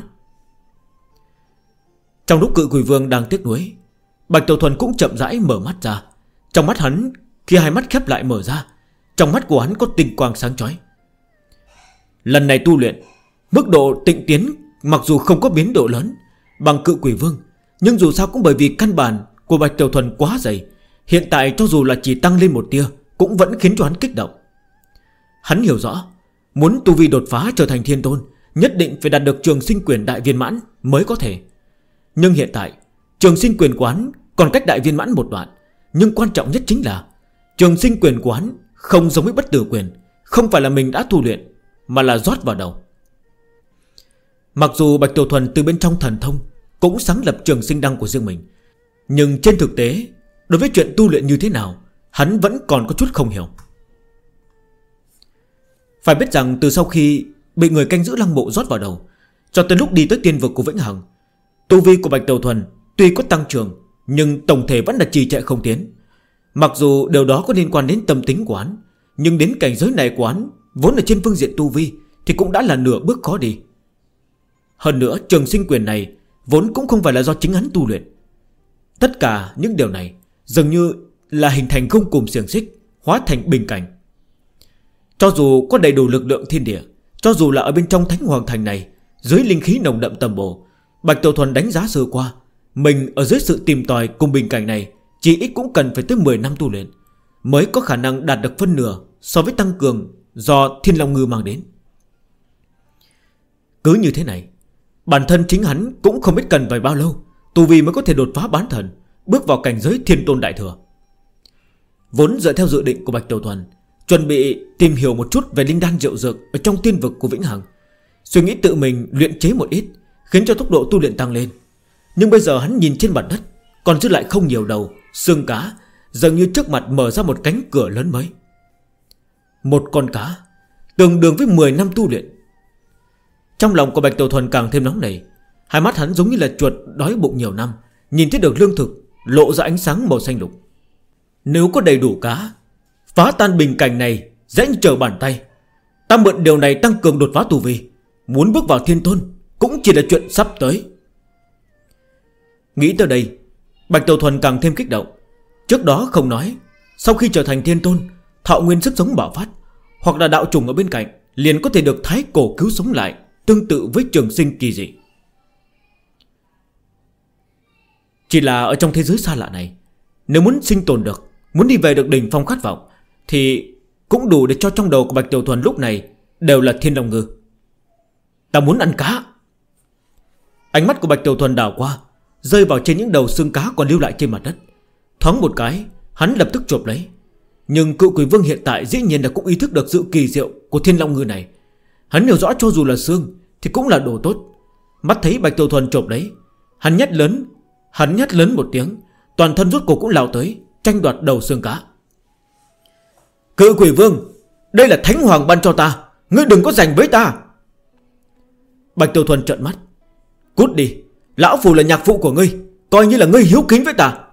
S1: Trong lúc cự quỷ vương đang tiếc nuối, Bạch Tiểu Thuần cũng chậm rãi mở mắt ra. Trong mắt hắn, khi hai mắt khép lại mở ra, trong mắt của hắn có tinh quang sáng chói. Lần này tu luyện, mức độ tịnh tiến mặc dù không có biến độ lớn bằng cự quỷ vương, nhưng dù sao cũng bởi vì căn bản của Bạch Tiểu Thuần quá dày, hiện tại cho dù là chỉ tăng lên một tia cũng vẫn khiến cho hắn kích động. Hắn hiểu rõ, muốn tu vi đột phá trở thành thiên tôn, nhất định phải đạt được Trường Sinh Quyền đại viên mãn mới có thể. Nhưng hiện tại Trường Sinh Quyền Quán còn cách đại viên mãn một đoạn. Nhưng quan trọng nhất chính là Trường Sinh Quyền Quán không giống với Bất Tử Quyền, không phải là mình đã tu luyện, mà là rót vào đầu. Mặc dù Bạch Tiểu Thuần từ bên trong thần thông cũng sáng lập Trường Sinh Đăng của riêng mình, nhưng trên thực tế, đối với chuyện tu luyện như thế nào, hắn vẫn còn có chút không hiểu. Phải biết rằng từ sau khi bị người canh giữ lăng mộ rót vào đầu, cho tới lúc đi tới tiên vực của Vĩnh Hằng, tu vi của Bạch Tiểu Thuần tuy có tăng trưởng, nhưng tổng thể vẫn là trì trệ không tiến. Mặc dù điều đó có liên quan đến tâm tính của hắn, nhưng đến cảnh giới này của hắn vốn ở trên phương diện tu vi thì cũng đã là nửa bước khó đi. Hơn nữa Trường Sinh Quyền này vốn cũng không phải là do chính hắn tu luyện. Tất cả những điều này dường như là hình thành gông cùm xiềng xích, hóa thành bình cảnh. Cho dù có đầy đủ lực lượng thiên địa, cho dù là ở bên trong Thánh Hoàng Thành này, dưới linh khí nồng đậm tầm bổ, Bạch Tiểu Thuần đánh giá sơ qua, mình ở dưới sự tìm tòi cùng bình cảnh này chỉ ít cũng cần phải tới 10 năm tu luyện mới có khả năng đạt được phân nửa so với tăng cường do Thiên Long Ngư mang đến. Cứ như thế này, bản thân chính hắn cũng không biết cần phải bao lâu tu vi mới có thể đột phá bán thần, bước vào cảnh giới Thiên Tôn Đại Thừa. Vốn dựa theo dự định của Bạch Tiểu Thuần, chuẩn bị tìm hiểu một chút về linh đan diệu dược ở trong tiên vực của Vĩnh Hằng, suy nghĩ tự mình luyện chế một ít, khiến cho tốc độ tu luyện tăng lên. Nhưng bây giờ hắn nhìn trên mặt đất còn dư lại không nhiều đầu xương cá, dường như trước mặt mở ra một cánh cửa lớn mới. Một con cá tương đương với 10 năm tu luyện. Trong lòng của Bạch Tiểu Thuần càng thêm nóng nảy. Hai mắt hắn giống như là chuột đói bụng nhiều năm, nhìn thấy được lương thực lộ ra ánh sáng màu xanh lục. Nếu có đầy đủ cá, phá tan bình cảnh này dễ như trở bàn tay. Ta mượn điều này tăng cường đột phá tu vi, muốn bước vào thiên tôn cũng chỉ là chuyện sắp tới. Nghĩ tới đây, Bạch Tiểu Thuần càng thêm kích động. Trước đó không nói, sau khi trở thành thiên tôn, thọ nguyên sức sống bạo phát, hoặc là đạo trùng ở bên cạnh liền có thể được thái cổ cứu sống lại, tương tự với trường sinh kỳ dị. Chỉ là ở trong thế giới xa lạ này, nếu muốn sinh tồn được, muốn đi về được đỉnh phong khát vọng, thì cũng đủ để cho trong đầu của Bạch Tiểu Thuần lúc này đều là Thiên Long Ngư. Ta muốn ăn cá. Ánh mắt của Bạch Tiểu Thuần đảo qua, rơi vào trên những đầu xương cá còn lưu lại trên mặt đất. Thoáng một cái, hắn lập tức chộp lấy. Nhưng Cự Quỷ Vương hiện tại dĩ nhiên là cũng ý thức được sự kỳ diệu của Thiên Long Ngư này. Hắn hiểu rõ cho dù là xương thì cũng là đồ tốt. Mắt thấy Bạch Tiểu Thuần chộp lấy, hắn nhét lớn một tiếng, toàn thân rút cổ cũng lao tới, tranh đoạt đầu xương cá. Cự Quỷ Vương, đây là Thánh Hoàng ban cho ta, ngươi đừng có giành với ta. Bạch Tiểu Thuần trợn mắt. Cút đi, lão phù là nhạc phụ của ngươi, coi như là ngươi hiếu kính với ta.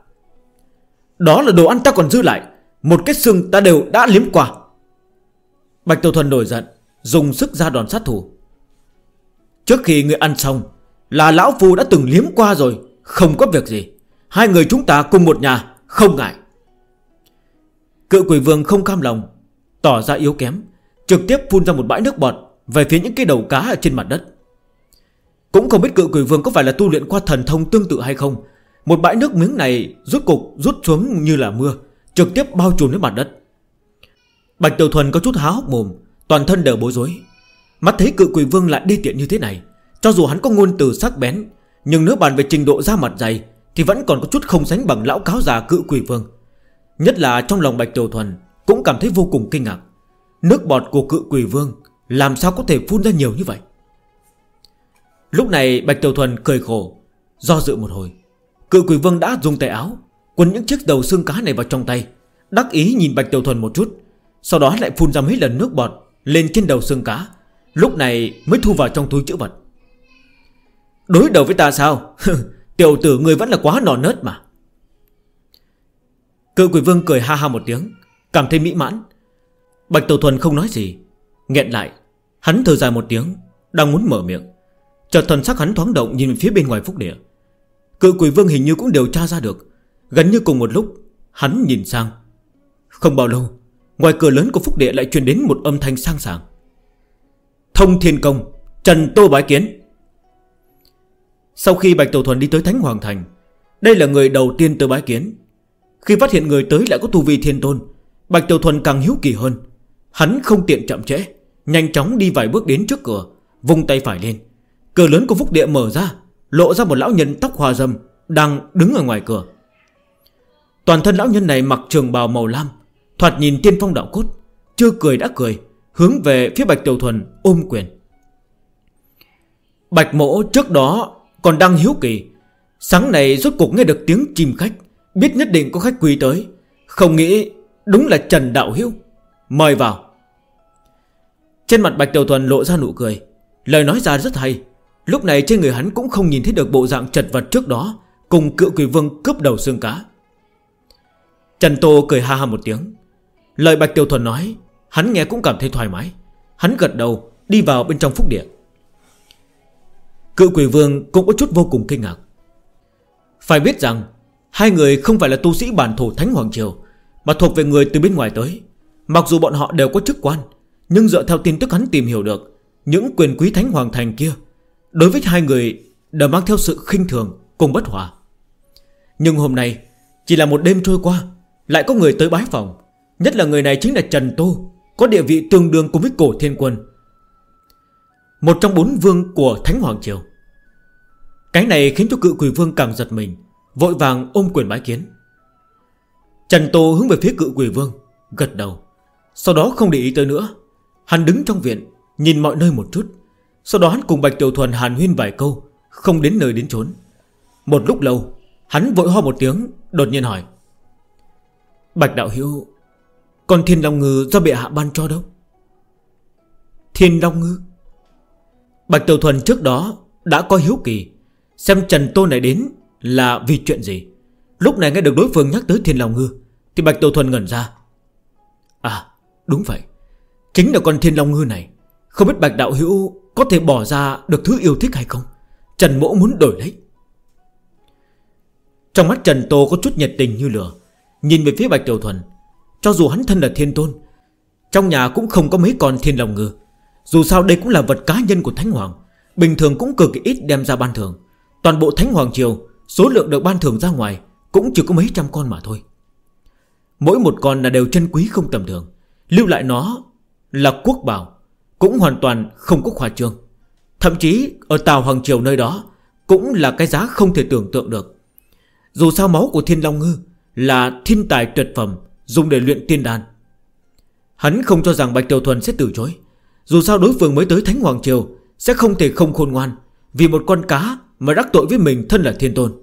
S1: Đó là đồ ăn ta còn dư lại, một cái xương ta đều đã liếm qua. Bạch Tiểu Thuần nổi giận, dùng sức ra đòn sát thủ. Trước khi ngươi ăn xong, là lão phù đã từng liếm qua rồi, không có việc gì. Hai người chúng ta cùng một nhà, không ngại. Cự Quỷ Vương không cam lòng, tỏ ra yếu kém, trực tiếp phun ra một bãi nước bọt về phía những cái đầu cá ở trên mặt đất. Cũng không biết Cự Quỷ Vương có phải là tu luyện qua thần thông tương tự hay không. Một bãi nước miếng này rút xuống như là mưa, trực tiếp bao trùm lên mặt đất. Bạch Tiểu Thuần có chút há hốc mồm, toàn thân đều bối rối. Mắt thấy Cự Quỷ Vương lại đê tiện như thế này, cho dù hắn có ngôn từ sắc bén, nhưng nếu bàn về trình độ da mặt dày thì vẫn còn có chút không sánh bằng lão cáo già Cự Quỷ Vương. Nhất là trong lòng Bạch Tiểu Thuần cũng cảm thấy vô cùng kinh ngạc. Nước bọt của Cự Quỷ Vương làm sao có thể phun ra nhiều như vậy? Lúc này Bạch Tiểu Thuần cười khổ, do dự một hồi. Cự Quỷ Vương đã dùng tay áo quấn những chiếc đầu xương cá này vào trong tay, đắc ý nhìn Bạch Tiểu Thuần một chút, sau đó lại phun ra mấy lần nước bọt lên trên đầu xương cá, lúc này mới thu vào trong túi trữ vật. Đối đầu với ta sao? Tiểu tử người vẫn là quá non nớt mà. Cự Quỷ Vương cười ha ha một tiếng, cảm thấy mỹ mãn. Bạch Tiểu Thuần không nói gì, nghẹn lại. Hắn thở dài một tiếng, đang muốn mở miệng, chợt thần sắc hắn thoáng động nhìn phía bên ngoài phúc địa. Cự Quỷ Vương hình như cũng điều tra ra được. Gần như cùng một lúc, hắn nhìn sang. Không bao lâu, ngoài cửa lớn của phúc địa lại truyền đến một âm thanh sang sảng. Thông Thiên Công, Trần Tô bái kiến. Sau khi Bạch Tiểu Thuần đi tới Thánh Hoàng Thành, đây là người đầu tiên tới bái kiến. Khi phát hiện người tới lại có tu vi thiên tôn, Bạch Tiểu Thuần càng hiếu kỳ hơn. Hắn không tiện chậm trễ, nhanh chóng đi vài bước đến trước cửa, vung tay phải lên. Cửa lớn của phúc địa mở ra, lộ ra một lão nhân tóc hoa râm đang đứng ở ngoài cửa. Toàn thân lão nhân này mặc trường bào màu lam, thoạt nhìn tiên phong đạo cốt, chưa cười đã cười, hướng về phía Bạch Tiểu Thuần ôm quyền. Bạch mỗ trước đó còn đang hiếu kỳ, sáng nay rốt cuộc nghe được tiếng chim khách, biết nhất định có khách quý tới, không nghĩ đúng là Trần đạo hữu, mời vào. Trên mặt Bạch Tiểu Thuần lộ ra nụ cười, lời nói ra rất hay. Lúc này trên người hắn cũng không nhìn thấy được bộ dạng chật vật trước đó cùng Cự Quỷ Vương cướp đầu xương cá. Trần Tô cười ha ha một tiếng. Lời Bạch Tiểu Thuần nói hắn nghe cũng cảm thấy thoải mái. Hắn gật đầu đi vào bên trong phúc địa. Cự Quỷ Vương cũng có chút vô cùng kinh ngạc. Phải biết rằng hai người không phải là tu sĩ bản thổ Thánh Hoàng Triều, mà thuộc về người từ bên ngoài tới. Mặc dù bọn họ đều có chức quan, nhưng dựa theo tin tức hắn tìm hiểu được, những quyền quý Thánh Hoàng Thành kia đối với hai người đều mang theo sự khinh thường cùng bất hòa. Nhưng hôm nay chỉ là một đêm trôi qua, lại có người tới bái phòng. Nhất là người này chính là Trần Tô, có địa vị tương đương cùng với Cổ Thiên Quân, một trong 4 vương của Thánh Hoàng Triều. Cái này khiến cho Cự Quỷ Vương càng giật mình, vội vàng ôm quyền bái kiến. Trần Tô hướng về phía Cự Quỷ Vương, gật đầu. Sau đó không để ý tới nữa. Hắn đứng trong viện, nhìn mọi nơi một chút. Sau đó hắn cùng Bạch Tiểu Thuần hàn huyên vài câu, không đến nơi đến chốn. Một lúc lâu, hắn vội ho một tiếng, đột nhiên hỏi: Bạch đạo hữu, còn Thiên Long Ngư do bệ hạ ban cho đâu? Thiên Long Ngư? Bạch Tiểu Thuần trước đó đã có hiếu kỳ, xem Trần Tô này đến là vì chuyện gì. Lúc này nghe được đối phương nhắc tới Thiên Long Ngư thì Bạch Tiểu Thuần ngẩn ra. À đúng vậy, chính là con Thiên Long Ngư này. Không biết Bạch đạo hữu có thể bỏ ra được thứ yêu thích hay không? Trần mỗ muốn đổi lấy. Trong mắt Trần Tô có chút nhiệt tình như lửa, nhìn về phía Bạch Tiểu Thuần. Cho dù hắn thân là thiên tôn, trong nhà cũng không có mấy con Thiên Long Ngư. Dù sao đây cũng là vật cá nhân của Thánh Hoàng, bình thường cũng cực kỳ ít đem ra ban thưởng. Toàn bộ Thánh Hoàng Triều số lượng được ban thưởng ra ngoài cũng chỉ có mấy trăm con mà thôi. Mỗi một con là đều chân quý không tầm thường. Lưu lại nó là quốc bảo cũng hoàn toàn không có khoa trương. Thậm chí ở Tào Hoàng Triều nơi đó cũng là cái giá không thể tưởng tượng được. Dù sao máu của Thiên Long Ngư là thiên tài tuyệt phẩm, dùng để luyện tiên đan. Hắn không cho rằng Bạch Tiểu Thuần sẽ từ chối. Dù sao đối phương mới tới Thánh Hoàng Triều, sẽ không thể không khôn ngoan vì một con cá mà đắc tội với mình thân là thiên tôn.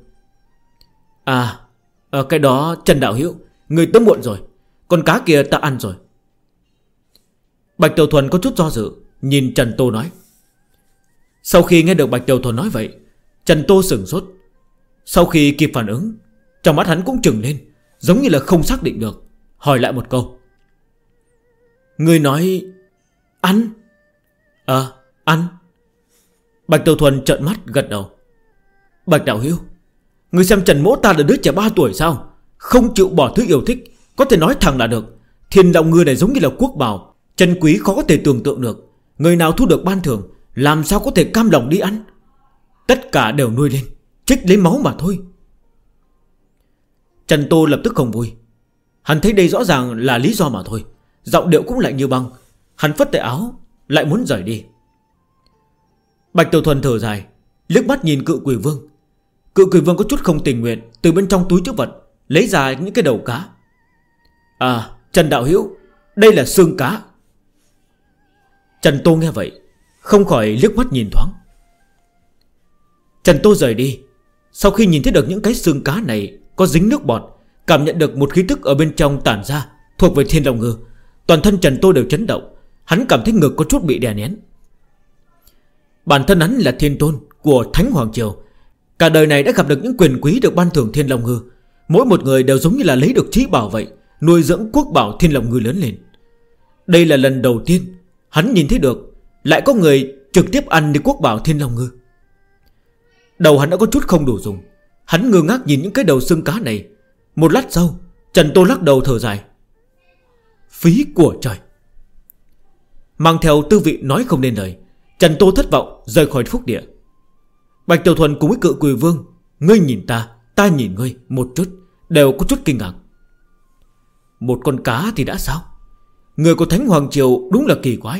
S1: Cái đó Trần đạo hữu, người tới muộn rồi. Con cá kia ta ăn rồi. Bạch Tiểu Thuần có chút do dự, nhìn Trần Tô nói. Sau khi nghe được Bạch Tiểu Thuần nói vậy, Trần Tô sửng sốt. Sau khi kịp phản ứng, trong mắt hắn cũng trừng lên, giống như là không xác định được, hỏi lại một câu. Người nói ăn? Ăn. Bạch Tiểu Thuần trợn mắt gật đầu. Bạch đạo hữu, người xem Trần mỗ ta là đứa trẻ 3 tuổi sao? Không chịu bỏ thứ yêu thích, có thể nói thẳng là được. Thiên Long Ngư này giống như là quốc bảo, chân quý khó có thể tưởng tượng được. Người nào thu được ban thưởng, làm sao có thể cam lòng đi ăn? Tất cả đều nuôi lên, trích lấy máu mà thôi. Trần Tô lập tức không vui. Hắn thấy đây rõ ràng là lý do mà thôi. Giọng điệu cũng lạnh như băng. Hắn phất tay áo, lại muốn rời đi. Bạch Tiểu Thuần thở dài, liếc mắt nhìn Cự Quỷ Vương. Cự Quỷ Vương có chút không tình nguyện, từ bên trong túi trữ vật lấy ra những cái đầu cá. Trần đạo hữu, đây là xương cá. Trần Tô nghe vậy, không khỏi liếc mắt nhìn thoáng. Trần Tô rời đi. Sau khi nhìn thấy được những cái xương cá này có dính nước bọt, cảm nhận được một khí tức ở bên trong tản ra thuộc về Thiên Long Ngư, toàn thân Trần Tô đều chấn động. Hắn cảm thấy ngực có chút bị đè nén. Bản thân hắn là thiên tôn của Thánh Hoàng Triều, cả đời này đã gặp được những quyền quý được ban thưởng Thiên Long Ngư. Mỗi một người đều giống như là lấy được trí bảo vậy, nuôi dưỡng quốc bảo Thiên Long Ngư lớn lên. Đây là lần đầu tiên hắn nhìn thấy được lại có người trực tiếp ăn đi quốc bảo Thiên Long Ngư. Đầu hắn đã có chút không đủ dùng. Hắn ngơ ngác nhìn những cái đầu xương cá này. Một lát sau, Trần Tô lắc đầu thở dài. Phí của trời. Mang theo tư vị nói không nên lời, Trần Tô thất vọng rời khỏi phúc địa. Bạch Tiểu Thuần cùng với Cự Quỷ Vương, ngươi nhìn ta, ta nhìn ngươi, một chút đều có chút kinh ngạc. Một con cá thì đã sao? Người của Thánh Hoàng Triều đúng là kỳ quái.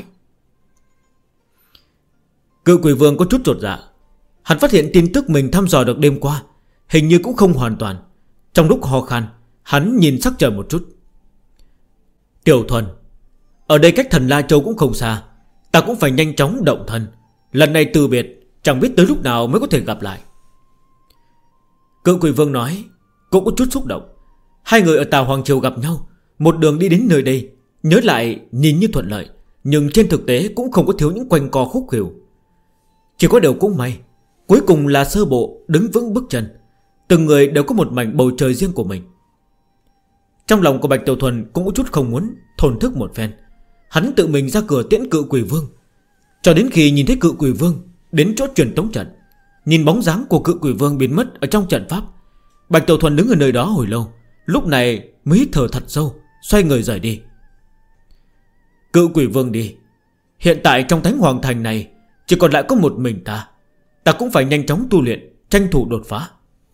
S1: Cự Quỷ Vương có chút chột dạ. Hắn phát hiện tin tức mình thăm dò được đêm qua hình như cũng không hoàn toàn. Trong lúc ho khan, hắn nhìn sắc trời một chút. Tiểu Thuần, ở đây cách Thần La Châu cũng không xa, ta cũng phải nhanh chóng động thân. Lần này từ biệt, chẳng biết tới lúc nào mới có thể gặp lại. Cự Quỷ Vương nói, cũng có chút xúc động. Hai người ở Tào Hoàng Triều gặp nhau, một đường đi đến nơi đây. Nhớ lại nhìn như thuận lợi, nhưng trên thực tế cũng không có thiếu những quanh co khúc khỉu. Chỉ có điều cũng may, cuối cùng là sơ bộ đứng vững bước chân. Từng người đều có một mảnh bầu trời riêng của mình. Trong lòng của Bạch Tiểu Thuần cũng có chút không muốn thổn thức một phen. Hắn tự mình ra cửa tiễn Cự Quỷ Vương. Cho đến khi nhìn thấy Cự Quỷ Vương đến chỗ truyền tống trận, nhìn bóng dáng của Cự Quỷ Vương biến mất ở trong trận pháp, Bạch Tiểu Thuần đứng ở nơi đó hồi lâu. Lúc này mới hít thở thật sâu, xoay người rời đi. Cự Quỷ Vương đi. Hiện tại trong Thánh Hoàng Thành này chỉ còn lại có một mình ta. Ta cũng phải nhanh chóng tu luyện, tranh thủ đột phá.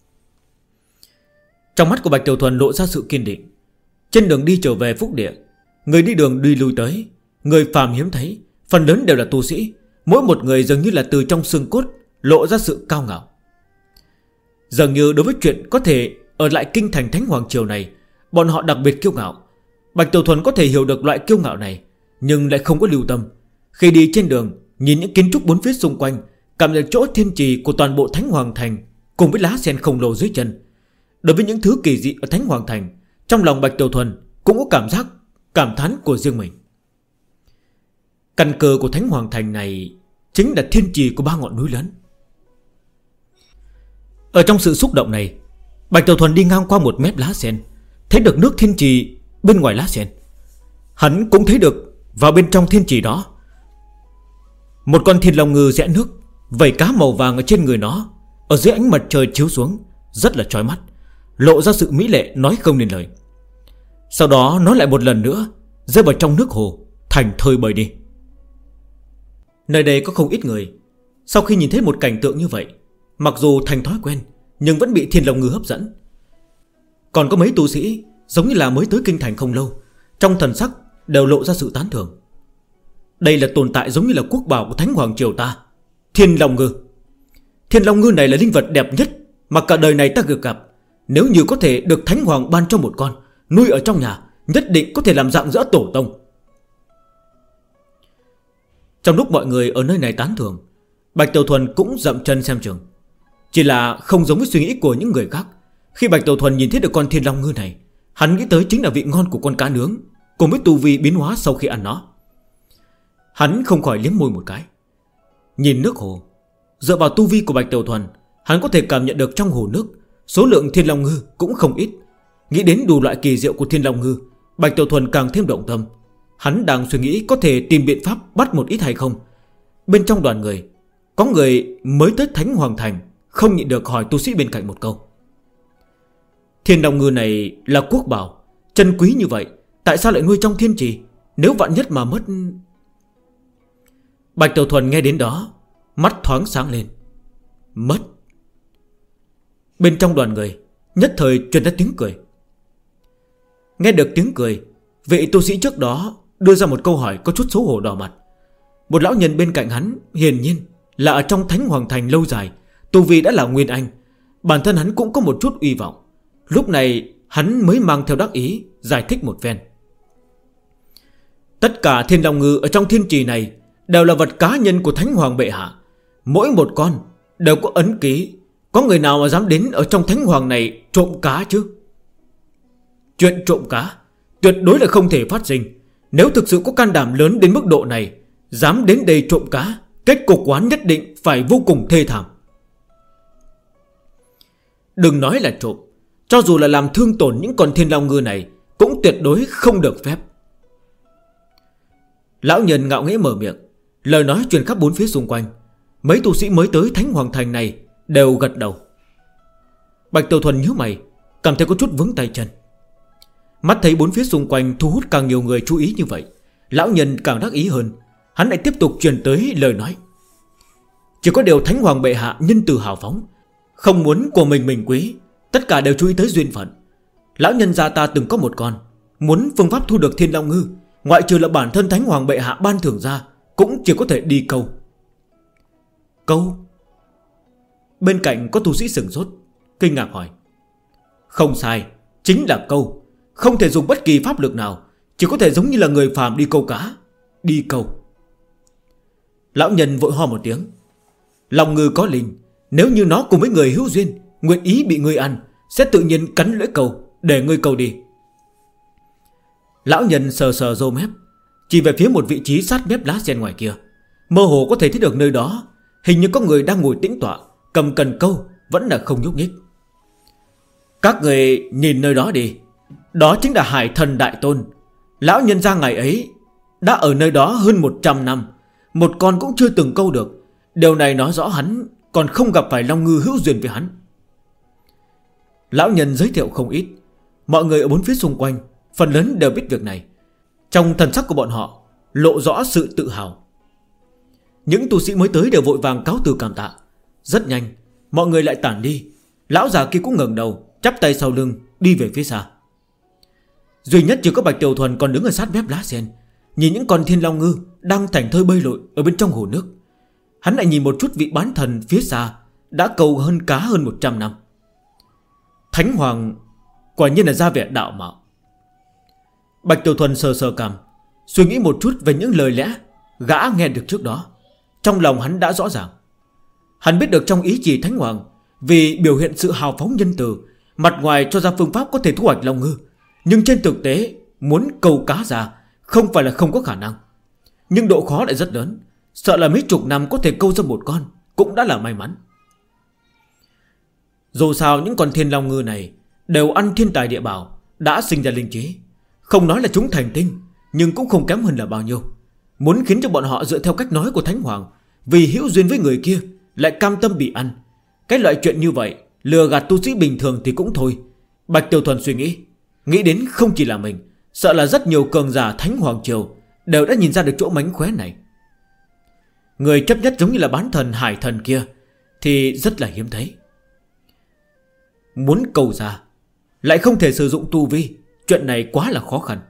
S1: Trong mắt của Bạch Tiểu Thuần lộ ra sự kiên định. Trên đường đi trở về phúc địa, người đi đường đi lui tới, người phàm hiếm thấy, phần lớn đều là tu sĩ. Mỗi một người dường như là từ trong xương cốt lộ ra sự cao ngạo. Dường như đối với chuyện có thể ở lại kinh thành Thánh Hoàng Triều này, bọn họ đặc biệt kiêu ngạo. Bạch Tiểu Thuần có thể hiểu được loại kiêu ngạo này, nhưng lại không có lưu tâm. Khi đi trên đường, nhìn những kiến trúc bốn phía xung quanh, cảm nhận chỗ thiên trì của toàn bộ Thánh Hoàng Thành cùng với lá sen khổng lồ dưới chân. Đối với những thứ kỳ dị ở Thánh Hoàng Thành, trong lòng Bạch Tiểu Thuần cũng có cảm giác cảm thán của riêng mình. Căn cơ của Thánh Hoàng Thành này chính là thiên trì của 3 ngọn núi lớn. Ở trong sự xúc động này, Bạch Tiểu Thuần đi ngang qua một mép lá sen, thấy được nước thiên trì bên ngoài lá sen. Hắn cũng thấy được vào bên trong thiên trì đó, một con Thiên Long Ngư rẽ nước, vảy cá màu vàng ở trên người nó, ở dưới ánh mặt trời chiếu xuống rất là chói mắt, lộ ra sự mỹ lệ nói không nên lời. Sau đó nó lại một lần nữa rơi vào trong nước hồ, thành thơi bơi đi. Nơi đây có không ít người. Sau khi nhìn thấy một cảnh tượng như vậy, mặc dù thành thói quen, nhưng vẫn bị Thiên Long Ngư hấp dẫn. Còn có mấy tu sĩ giống như là mới tới kinh thành không lâu, trong thần sắc đều lộ ra sự tán thưởng. Đây là tồn tại giống như là quốc bảo của Thánh Hoàng Triều ta, Thiên Long Ngư. Thiên Long Ngư này là linh vật đẹp nhất mà cả đời này ta được gặp. Nếu như có thể được Thánh Hoàng ban cho một con, nuôi ở trong nhà, nhất định có thể làm dạng dỡ tổ tông. Trong lúc mọi người ở nơi này tán thưởng, Bạch Tiểu Thuần cũng dậm chân xem chừng. Chỉ là không giống với suy nghĩ của những người khác. Khi Bạch Tiểu Thuần nhìn thấy được con Thiên Long Ngư này, hắn nghĩ tới chính là vị ngon của con cá nướng, cùng với tu vi biến hóa sau khi ăn nó. Hắn không khỏi liếm môi một cái. Nhìn nước hồ, dựa vào tu vi của Bạch Tiểu Thuần, hắn có thể cảm nhận được trong hồ nước số lượng Thiên Long Ngư cũng không ít. Nghĩ đến đủ loại kỳ diệu của Thiên Long Ngư, Bạch Tiểu Thuần càng thêm động tâm. Hắn đang suy nghĩ có thể tìm biện pháp bắt một ít hay không. Bên trong đoàn người có người mới tới Thánh Hoàng Thành, không nhịn được hỏi tu sĩ bên cạnh một câu. Thiên Long Ngư này là quốc bảo, chân quý như vậy, tại sao lại nuôi trong thiên trì? Nếu vạn nhất mà mất... Bạch Tiểu Thuần nghe đến đó, mắt thoáng sáng lên. Mất. Bên trong đoàn người nhất thời truyền ra tiếng cười. Nghe được tiếng cười, vị tu sĩ trước đó đưa ra một câu hỏi có chút xấu hổ đỏ mặt. Một lão nhân bên cạnh hắn hiển nhiên là ở trong Thánh Hoàng Thành lâu dài, tu vi đã là Nguyên Anh. Bản thân hắn cũng có một chút uy vọng. Lúc này hắn mới mang theo đắc ý giải thích một phen. Tất cả Thiên Long Ngư ở trong thiên trì này đều là vật cá nhân của Thánh Hoàng bệ hạ. Mỗi một con đều có ấn ký. Có người nào mà dám đến ở trong Thánh Hoàng này trộm cá chứ? Chuyện trộm cá tuyệt đối là không thể phát sinh. Nếu thực sự có can đảm lớn đến mức độ này, dám đến đây trộm cá, kết cục quán nhất định phải vô cùng thê thảm. Đừng nói là trộm, cho dù là làm thương tổn những con Thiên Long Ngư này cũng tuyệt đối không được phép. Lão nhân ngạo nghễ mở miệng, lời nói truyền khắp bốn phía xung quanh. Mấy tu sĩ mới tới Thánh Hoàng Thành này đều gật đầu. Bạch Tiểu Thuần nhíu mày, cảm thấy có chút vướng tay chân. Mắt thấy bốn phía xung quanh thu hút càng nhiều người chú ý như vậy, lão nhân càng đắc ý hơn. Hắn lại tiếp tục truyền tới lời nói. Chỉ có điều Thánh Hoàng bệ hạ nhân từ hào phóng, không muốn của mình quý, tất cả đều chú ý tới duyên phận. Lão nhân gia ta từng có một con, muốn phương pháp thu được Thiên Long Ngư, ngoại trừ là bản thân Thánh Hoàng bệ hạ ban thưởng ra, cũng chỉ có thể đi câu. Câu? Bên cạnh có tu sĩ sửng sốt, kinh ngạc hỏi. Không sai, chính là câu. Không thể dùng bất kỳ pháp lực nào, chỉ có thể giống như là người phàm đi câu cá. Đi câu. Lão nhân vội ho một tiếng. Long ngư có linh, nếu như nó cùng với người hữu duyên, nguyện ý bị ngươi ăn, sẽ tự nhiên cắn lưỡi câu, để ngươi câu đi. Lão nhân sờ sờ râu mép, chỉ về phía một vị trí sát mép lá sen ngoài kia. Mơ hồ có thể thấy được nơi đó hình như có người đang ngồi tĩnh tọa, cầm cần câu, vẫn là không nhúc nhích. Các người nhìn nơi đó đi, đó chính là Hải Thần Đại Tôn. Lão nhân gia ngày ấy đã ở nơi đó hơn 100 năm, một con cũng chưa từng câu được. Điều này nói rõ hắn còn không gặp phải Long Ngư hữu duyên với hắn. Lão nhân giới thiệu không ít. Mọi người ở bốn phía xung quanh phần lớn đều biết việc này. Trong thần sắc của bọn họ lộ rõ sự tự hào. Những tu sĩ mới tới đều vội vàng cáo từ cảm tạ. Rất nhanh mọi người lại tản đi. Lão già kia cũng ngẩng đầu, chắp tay sau lưng đi về phía xa. Duy nhất chỉ có Bạch Tiểu Thuần còn đứng ở sát mép lá sen, nhìn những con Thiên Long Ngư đang thảnh thơi bơi lội ở bên trong hồ nước. Hắn lại nhìn một chút vị bán thần phía xa đã câu hơn cá hơn 100 năm. Thánh Hoàng quả nhiên là ra vẻ đạo mạo. Bạch Tiểu Thuần sờ sờ cằm, suy nghĩ một chút về những lời lẽ gã nghe được trước đó. Trong lòng hắn đã rõ ràng. Hắn biết được trong ý chỉ Thánh Hoàng, vì biểu hiện sự hào phóng nhân từ, mặt ngoài cho ra phương pháp có thể thu hoạch Long Ngư, nhưng trên thực tế muốn câu cá ra không phải là không có khả năng. Nhưng độ khó lại rất lớn, sợ là mấy chục năm có thể câu ra một con cũng đã là may mắn. Dù sao những con Thiên Long Ngư này đều ăn thiên tài địa bảo, đã sinh ra linh trí. Không nói là chúng thành tinh, nhưng cũng không kém hơn là bao nhiêu. Muốn khiến cho bọn họ dựa theo cách nói của Thánh Hoàng, vì hữu duyên với người kia lại cam tâm bị ăn, cái loại chuyện như vậy lừa gạt tu sĩ bình thường thì cũng thôi. Bạch Tiểu Thuần suy nghĩ đến không chỉ là mình, sợ là rất nhiều cường giả Thánh Hoàng Triều đều đã nhìn ra được chỗ mánh khóe này. Người chấp nhất giống như là bán thần Hải Thần kia thì rất là hiếm thấy. muốn câu ra lại không thể sử dụng tu vi, chuyện này quá là khó khăn.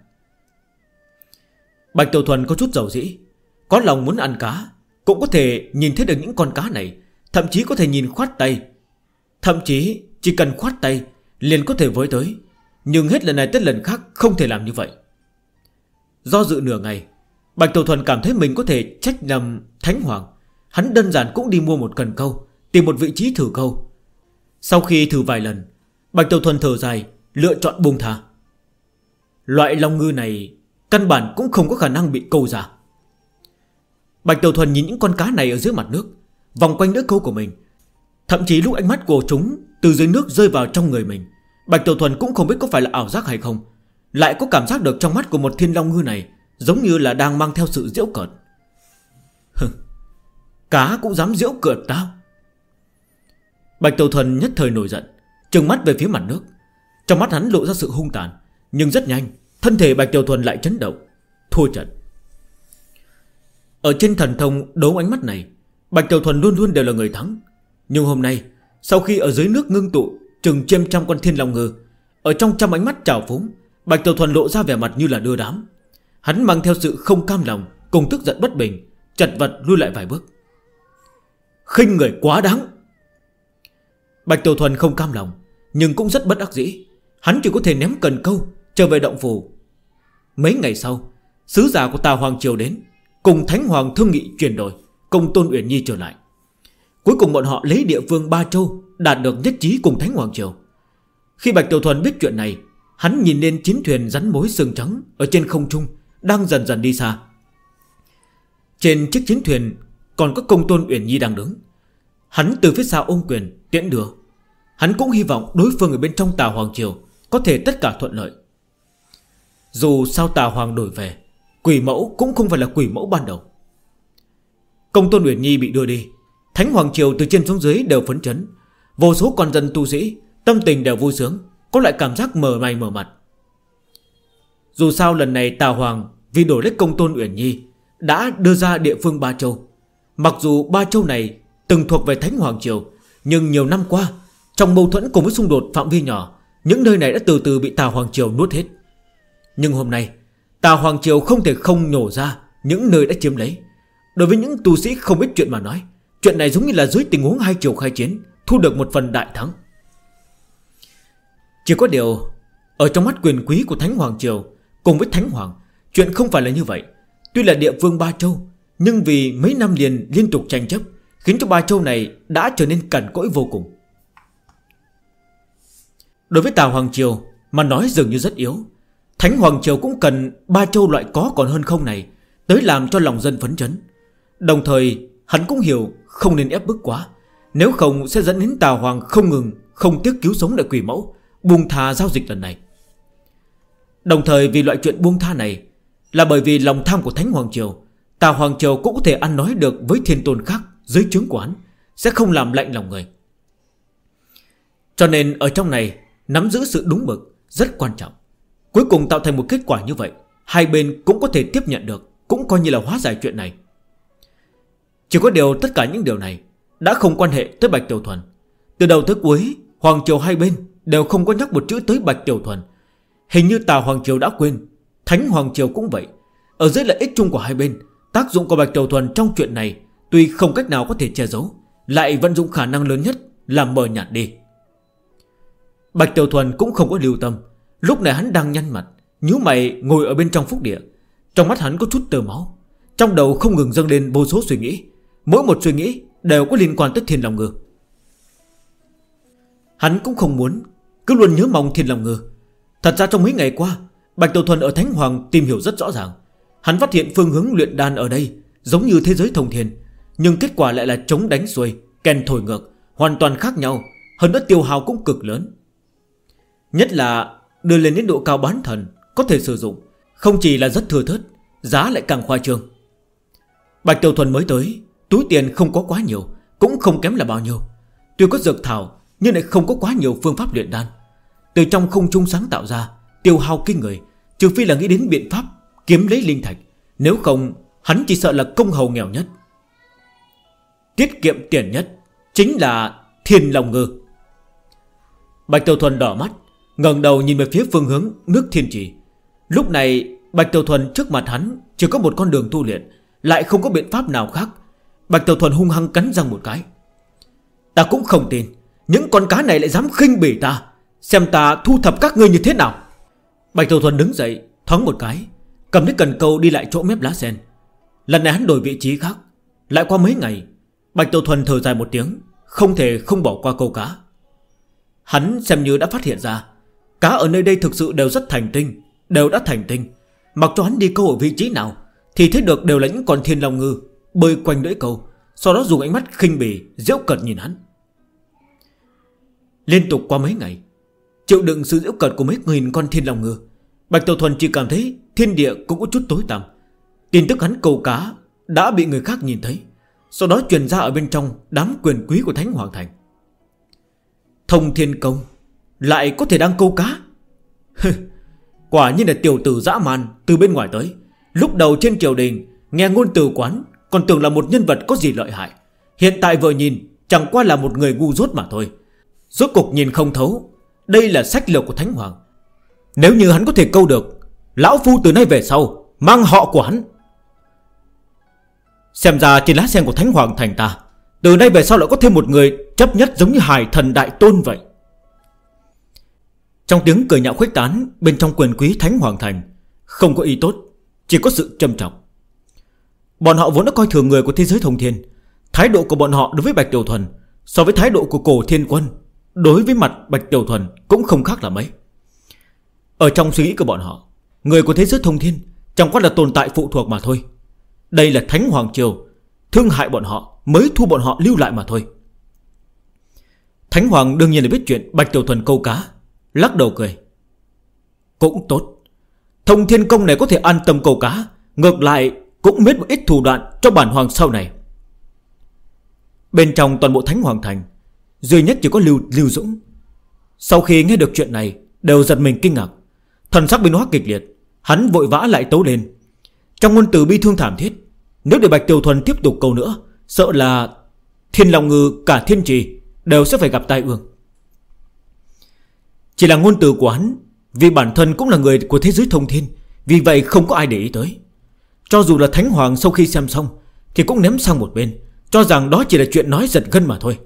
S1: Bạch Tiểu Thuần có chút dầu dĩ, có lòng muốn ăn cá, cũng có thể nhìn thấy được những con cá này, thậm chí có thể nhìn khoát tay, thậm chí chỉ cần khoát tay liền có thể với tới. Nhưng hết lần này tới lần khác không thể làm như vậy. Do dự nửa ngày, Bạch Tiểu Thuần cảm thấy mình có thể trách nhầm Thánh Hoàng. Hắn đơn giản cũng đi mua một cần câu, tìm một vị trí thử câu. Sau khi thử vài lần, Bạch Tiểu Thuần thở dài, lựa chọn buông tha. Loại long ngư này căn bản cũng không có khả năng bị câu ra. Bạch Tiểu Thuần nhìn những con cá này ở dưới mặt nước, vòng quanh lưỡi câu của mình. Thậm chí lúc ánh mắt của chúng từ dưới nước rơi vào trong người mình, Bạch Tiểu Thuần cũng không biết có phải là ảo giác hay không, lại có cảm giác được trong mắt của một thiên long ngư này giống như là đang mang theo sự giễu cợt. Cá cũng dám giễu cợt tao? Bạch Tiểu Thuần nhất thời nổi giận, trừng mắt về phía mặt nước. Trong mắt hắn lộ ra sự hung tàn. Nhưng rất nhanh, thân thể Bạch Tiểu Thuần lại chấn động, thua trận. Ở trên thần thông đấu ánh mắt này, Bạch Tiểu Thuần luôn luôn đều là người thắng. Nhưng hôm nay, sau khi ở dưới nước ngưng tụ chừng trên trăm con thiên long ngư, ở trong trăm ánh mắt trào phúng, Bạch Tiểu Thuần lộ ra vẻ mặt như là đưa đám. Hắn mang theo sự không cam lòng cùng tức giận bất bình, chật vật lui lại vài bước. Khinh người quá đáng. Bạch Tiểu Thuần không cam lòng, nhưng cũng rất bất đắc dĩ. Hắn chỉ có thể ném cần câu trở về động phủ. Mấy ngày sau, sứ giả của Tà Hoàng Triều đến, cùng Thánh Hoàng thương nghị chuyển đổi, cùng Tôn Uyển Nhi trở lại. Cuối cùng bọn họ lấy địa phương Ba Châu đạt được nhất trí cùng Thánh Hoàng Triều. Khi Bạch Tiểu Thuần biết chuyện này, hắn nhìn lên chiến thuyền rắn mối sừng trắng ở trên không trung đang dần dần đi xa. Trên chiếc chiến thuyền còn có công Tôn Uyển Nhi đang đứng. Hắn từ phía xa ôm quyền tiễn đưa. Hắn cũng hy vọng đối phương ở bên trong Tà Hoàng Triều có thể tất cả thuận lợi. Dù sao Tà Hoàng đổi về, quỷ mẫu cũng không phải là quỷ mẫu ban đầu. Công Tôn Uyển Nhi bị đưa đi, Thánh Hoàng Triều từ trên xuống dưới đều phấn chấn. Vô số con dân tu sĩ tâm tình đều vui sướng, có lại cảm giác mở mày mở mặt. Dù sao lần này Tà Hoàng vì đổi lấy công Tôn Uyển Nhi đã đưa ra địa phương Ba Châu. Mặc dù Ba Châu này từng thuộc về Thánh Hoàng Triều, nhưng nhiều năm qua, trong mâu thuẫn cùng với xung đột phạm vi nhỏ, những nơi này đã từ từ bị Tà Hoàng Triều nuốt hết. Nhưng hôm nay Tà Hoàng Triều không thể không nhổ ra những nơi đã chiếm lấy. Đối với những tu sĩ không biết chuyện mà nói, chuyện này giống như là dưới tình huống hai triều khai chiến, thu được một phần đại thắng. Chỉ có điều, ở trong mắt quyền quý của Thánh Hoàng Triều cùng với Thánh Hoàng, chuyện không phải là như vậy. Tuy là địa phương Ba Châu, nhưng vì mấy năm liền liên tục tranh chấp, khiến cho Ba Châu này đã trở nên cằn cỗi vô cùng. Đối với Tà Hoàng Triều mà nói dường như rất yếu, Thánh Hoàng Triều cũng cần Ba Châu loại có còn hơn không này tới làm cho lòng dân phấn chấn. Đồng thời hắn cũng hiểu không nên ép bức quá, nếu không sẽ dẫn đến Tà Hoàng không ngừng không tiếc cứu sống lại quỷ mẫu, buông tha giao dịch lần này. Đồng thời vì loại chuyện buông tha này là bởi vì lòng tham của Thánh Hoàng Triều, Tà Hoàng Triều cũng có thể ăn nói được với thiên tôn khác dưới trướng của hắn, sẽ không làm lạnh lòng người. Cho nên ở trong này nắm giữ sự đúng mực rất quan trọng. Cuối cùng tạo thành một kết quả như vậy, hai bên cũng có thể tiếp nhận được, cũng coi như là hóa giải chuyện này. Chỉ có điều tất cả những điều này đã không quan hệ tới Bạch Tiểu Thuần. Từ đầu tới cuối, Hoàng Triều hai bên đều không có nhắc một chữ tới Bạch Tiểu Thuần. Hình như Tà Hoàng Triều đã quên, Thánh Hoàng Triều cũng vậy. Ở dưới lợi ích chung của hai bên, tác dụng của Bạch Tiểu Thuần trong chuyện này tuy không cách nào có thể che giấu, lại vận dụng khả năng lớn nhất làm mờ nhạt đi. Bạch Tiểu Thuần cũng không có lưu tâm. Lúc này hắn đang nhăn mặt, nhíu mày ngồi ở bên trong phúc địa. Trong mắt hắn có chút tơ máu, trong đầu không ngừng dâng lên vô số suy nghĩ. Mỗi một suy nghĩ đều có liên quan tới Thiên Long Ngư. Hắn cũng không muốn cứ luôn nhớ mong Thiên Long Ngư. Thật ra trong mấy ngày qua, Bạch Tiểu Thuần ở Thánh Hoàng tìm hiểu rất rõ ràng. Hắn phát hiện phương hướng luyện đan ở đây giống như thế giới thông thiên, nhưng kết quả lại là chống đánh xuôi, kèn thổi ngược, hoàn toàn khác nhau. Hơn nữa tiêu hao cũng cực lớn. Nhất là đưa lên đến độ cao bán thần có thể sử dụng, không chỉ là rất thừa thớt, giá lại càng khoa trương. Bạch Tiểu Thuần mới tới, túi tiền không có quá nhiều, cũng không kém là bao nhiêu. Tuy có dược thảo, nhưng lại không có quá nhiều phương pháp luyện đan. Từ trong không trung sáng tạo ra, tiêu hao kinh người. Trừ phi là nghĩ đến biện pháp kiếm lấy linh thạch, nếu không hắn chỉ sợ là công hầu nghèo nhất. Tiết kiệm tiền nhất chính là Thiên Long Ngư. Bạch Tiểu Thuần đỏ mắt, ngẩng đầu nhìn về phía phương hướng nước Thiên Trì. Lúc này Bạch Tiểu Thuần trước mặt hắn chỉ có một con đường tu luyện, lại không có biện pháp nào khác. Bạch Tiểu Thuần hung hăng cắn răng một cái. Ta cũng không tin những con cá này lại dám khinh bỉ ta, xem ta thu thập các ngươi như thế nào. Bạch Tiểu Thuần đứng dậy, thoáng một cái, cầm lấy cần câu đi lại chỗ mép lá sen. Lần này hắn đổi vị trí khác. Lại qua mấy ngày, Bạch Tiểu Thuần thở dài một tiếng, không thể không bỏ qua câu cá. Hắn xem như đã phát hiện ra cá ở nơi đây thực sự đều rất thành tinh, đều đã thành tinh. Mặc cho hắn đi câu ở vị trí nào thì thấy được đều là những con thiên long ngư bơi quanh lưỡi câu, sau đó dùng ánh mắt khinh bỉ giễu cợt nhìn hắn. Liên tục qua mấy ngày, chịu đựng sự giễu cợt của mấy nghìn con thiên long ngư, Bạch Tiểu Thuần chỉ cảm thấy thiên địa cũng có chút tối tăm. Tin tức hắn câu cá đã bị người khác nhìn thấy, sau đó truyền ra ở bên trong đám quyền quý của Thánh Hoàng Thành. Thông Thiên Công lại có thể đang câu cá. Quả nhiên là tiểu tử dã man từ bên ngoài tới. Lúc đầu trên triều đình nghe ngôn từ quán còn tưởng là một nhân vật có gì lợi hại, hiện tại vừa nhìn chẳng qua là một người ngu dốt mà thôi. Rốt cục nhìn không thấu, đây là sách lược của Thánh Hoàng. Nếu như hắn có thể câu được, lão phu từ nay về sau mang họ của hắn. Xem ra trên lá sen của Thánh Hoàng Thành ta từ nay về sau lại có thêm một người chấp nhất giống như Hải Thần Đại Tôn vậy. Trong tiếng cười nhạo khuếch tán bên trong quyền quý Thánh Hoàng Thành, không có ý tốt, chỉ có sự trầm trọng. Bọn họ vốn đã coi thường người của thế giới thông thiên. Thái độ của bọn họ đối với Bạch Tiểu Thuần so với thái độ của Cổ Thiên Quân đối với mặt Bạch Tiểu Thuần cũng không khác là mấy. Ở trong suy nghĩ của bọn họ, người của thế giới thông thiên chẳng qua là tồn tại phụ thuộc mà thôi. Đây là Thánh Hoàng Triều thương hại bọn họ mới thu bọn họ lưu lại mà thôi. Thánh Hoàng đương nhiên là biết chuyện Bạch Tiểu Thuần câu cá, lắc đầu cười. Cũng tốt, Thông Thiên Công này có thể an tâm câu cá, ngược lại cũng biết một ít thủ đoạn cho bản hoàng sau này. Bên trong toàn bộ Thánh Hoàng Thành, duy nhất chỉ có Lưu Dũng. Sau khi nghe được chuyện này đều giật mình kinh ngạc, thần sắc biến hóa kịch liệt. Hắn vội vã lại tấu lên, trong ngôn từ bi thương thảm thiết. Nếu để Bạch Tiểu Thuần tiếp tục câu nữa, sợ là Thiên Long Ngư cả Thiên Trì đều sẽ phải gặp tai ương. Chỉ là ngôn từ của hắn, vì bản thân cũng là người của thế giới thông thiên, vì vậy không có ai để ý tới. Cho dù là Thánh Hoàng sau khi xem xong thì cũng ném sang một bên, cho rằng đó chỉ là chuyện nói giật gân mà thôi.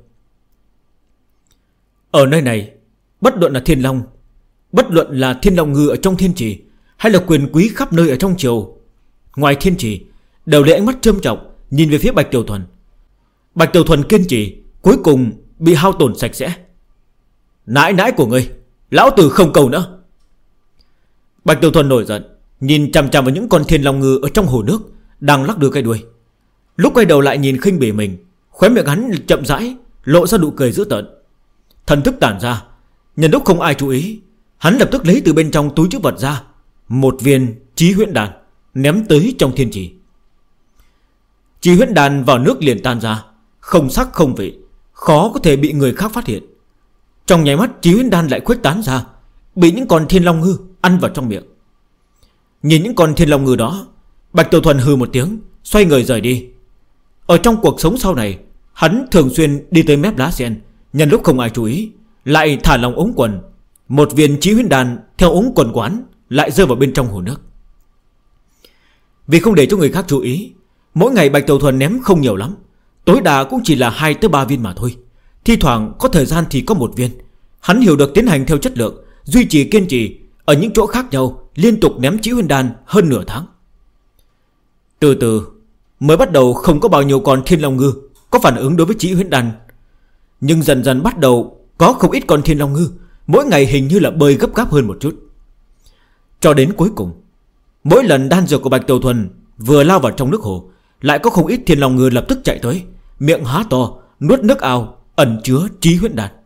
S1: Ở nơi này, bất luận là Thiên Long Ngư ở trong Thiên Trì, hay là quyền quý khắp nơi ở trong triều ngoài Thiên Trì, đều lấy ánh mắt trâm trọng nhìn về phía Bạch Tiểu Thuần. Bạch Tiểu Thuần kiên trì, cuối cùng bị hao tổn sạch sẽ. Nãi nãi của ngươi, lão tử không cầu nữa. Bạch Tiểu Thuần nổi giận, nhìn chằm chằm vào những con thiên long ngư ở trong hồ nước đang lắc đưa cái đuôi. Lúc quay đầu lại nhìn khinh bỉ mình, khóe miệng hắn chậm rãi lộ ra nụ cười dữ tợn. Thần thức tản ra, nhân lúc không ai chú ý, hắn lập tức lấy từ bên trong túi trữ vật ra một viên Chí Huyễn Đan, ném tới trong Thiên Trì. Chí Huyễn Đan vào nước liền tan ra, không sắc không vị, khó có thể bị người khác phát hiện. Trong nháy mắt Chí Huyễn Đan lại khuếch tán ra, bị những con thiên long ngư ăn vào trong miệng. Nhìn những con thiên long ngư đó, Bạch Tiểu Thuần hừ một tiếng, xoay người rời đi. Ở trong cuộc sống sau này, hắn thường xuyên đi tới mép lá sen, nhân lúc không ai chú ý, lại thả lòng ống quần. Một viên Chí Huyễn Đan theo ống quần quán lại rơi vào bên trong hồ nước. Vì không để cho người khác chú ý, mỗi ngày Bạch Tiểu Thuần ném không nhiều lắm, tối đa cũng chỉ là 2-3 viên mà thôi. Thi thoảng có thời gian thì có một viên. Hắn hiểu được tiến hành theo chất lượng, duy trì kiên trì ở những chỗ khác nhau, liên tục ném Chí Huyễn Đan hơn nửa tháng. Từ từ mới bắt đầu không có bao nhiêu con thiên long ngư có phản ứng đối với Chí Huyễn Đan, nhưng dần dần bắt đầu có không ít con thiên long ngư mỗi ngày hình như là bơi gấp gáp hơn một chút. Cho đến cuối cùng, mỗi lần đan dược của Bạch Tiểu Thuần vừa lao vào trong nước hồ, lại có không ít thiên long ngư lập tức chạy tới, miệng há to nuốt nước ao ẩn chứa Chí Huyễn Đan.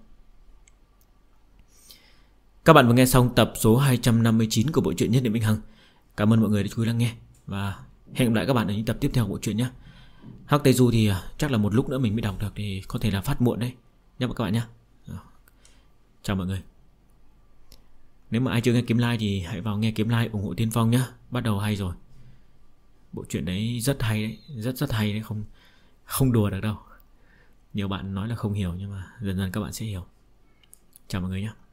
S1: Các bạn vừa nghe xong tập số 259 của bộ truyện Nhất Niệm Vĩnh Hằng. Cảm ơn mọi người đã chú ý lắng nghe, và hẹn gặp lại các bạn ở những tập tiếp theo của bộ truyện nhé. Hắc Tây Du thì chắc là một lúc nữa mình mới đọc được, thì có thể là phát muộn đấy nhé các bạn nhé. Chào mọi người. Nếu mà ai chưa nghe Kiếm Like thì hãy vào nghe Kiếm Like ủng hộ Tiên Phong nhé. Bắt đầu hay rồi. Bộ truyện đấy rất hay đấy, rất hay đấy, không đùa được đâu. Nhiều bạn nói là không hiểu, nhưng mà dần dần các bạn sẽ hiểu. Chào mọi người nhé.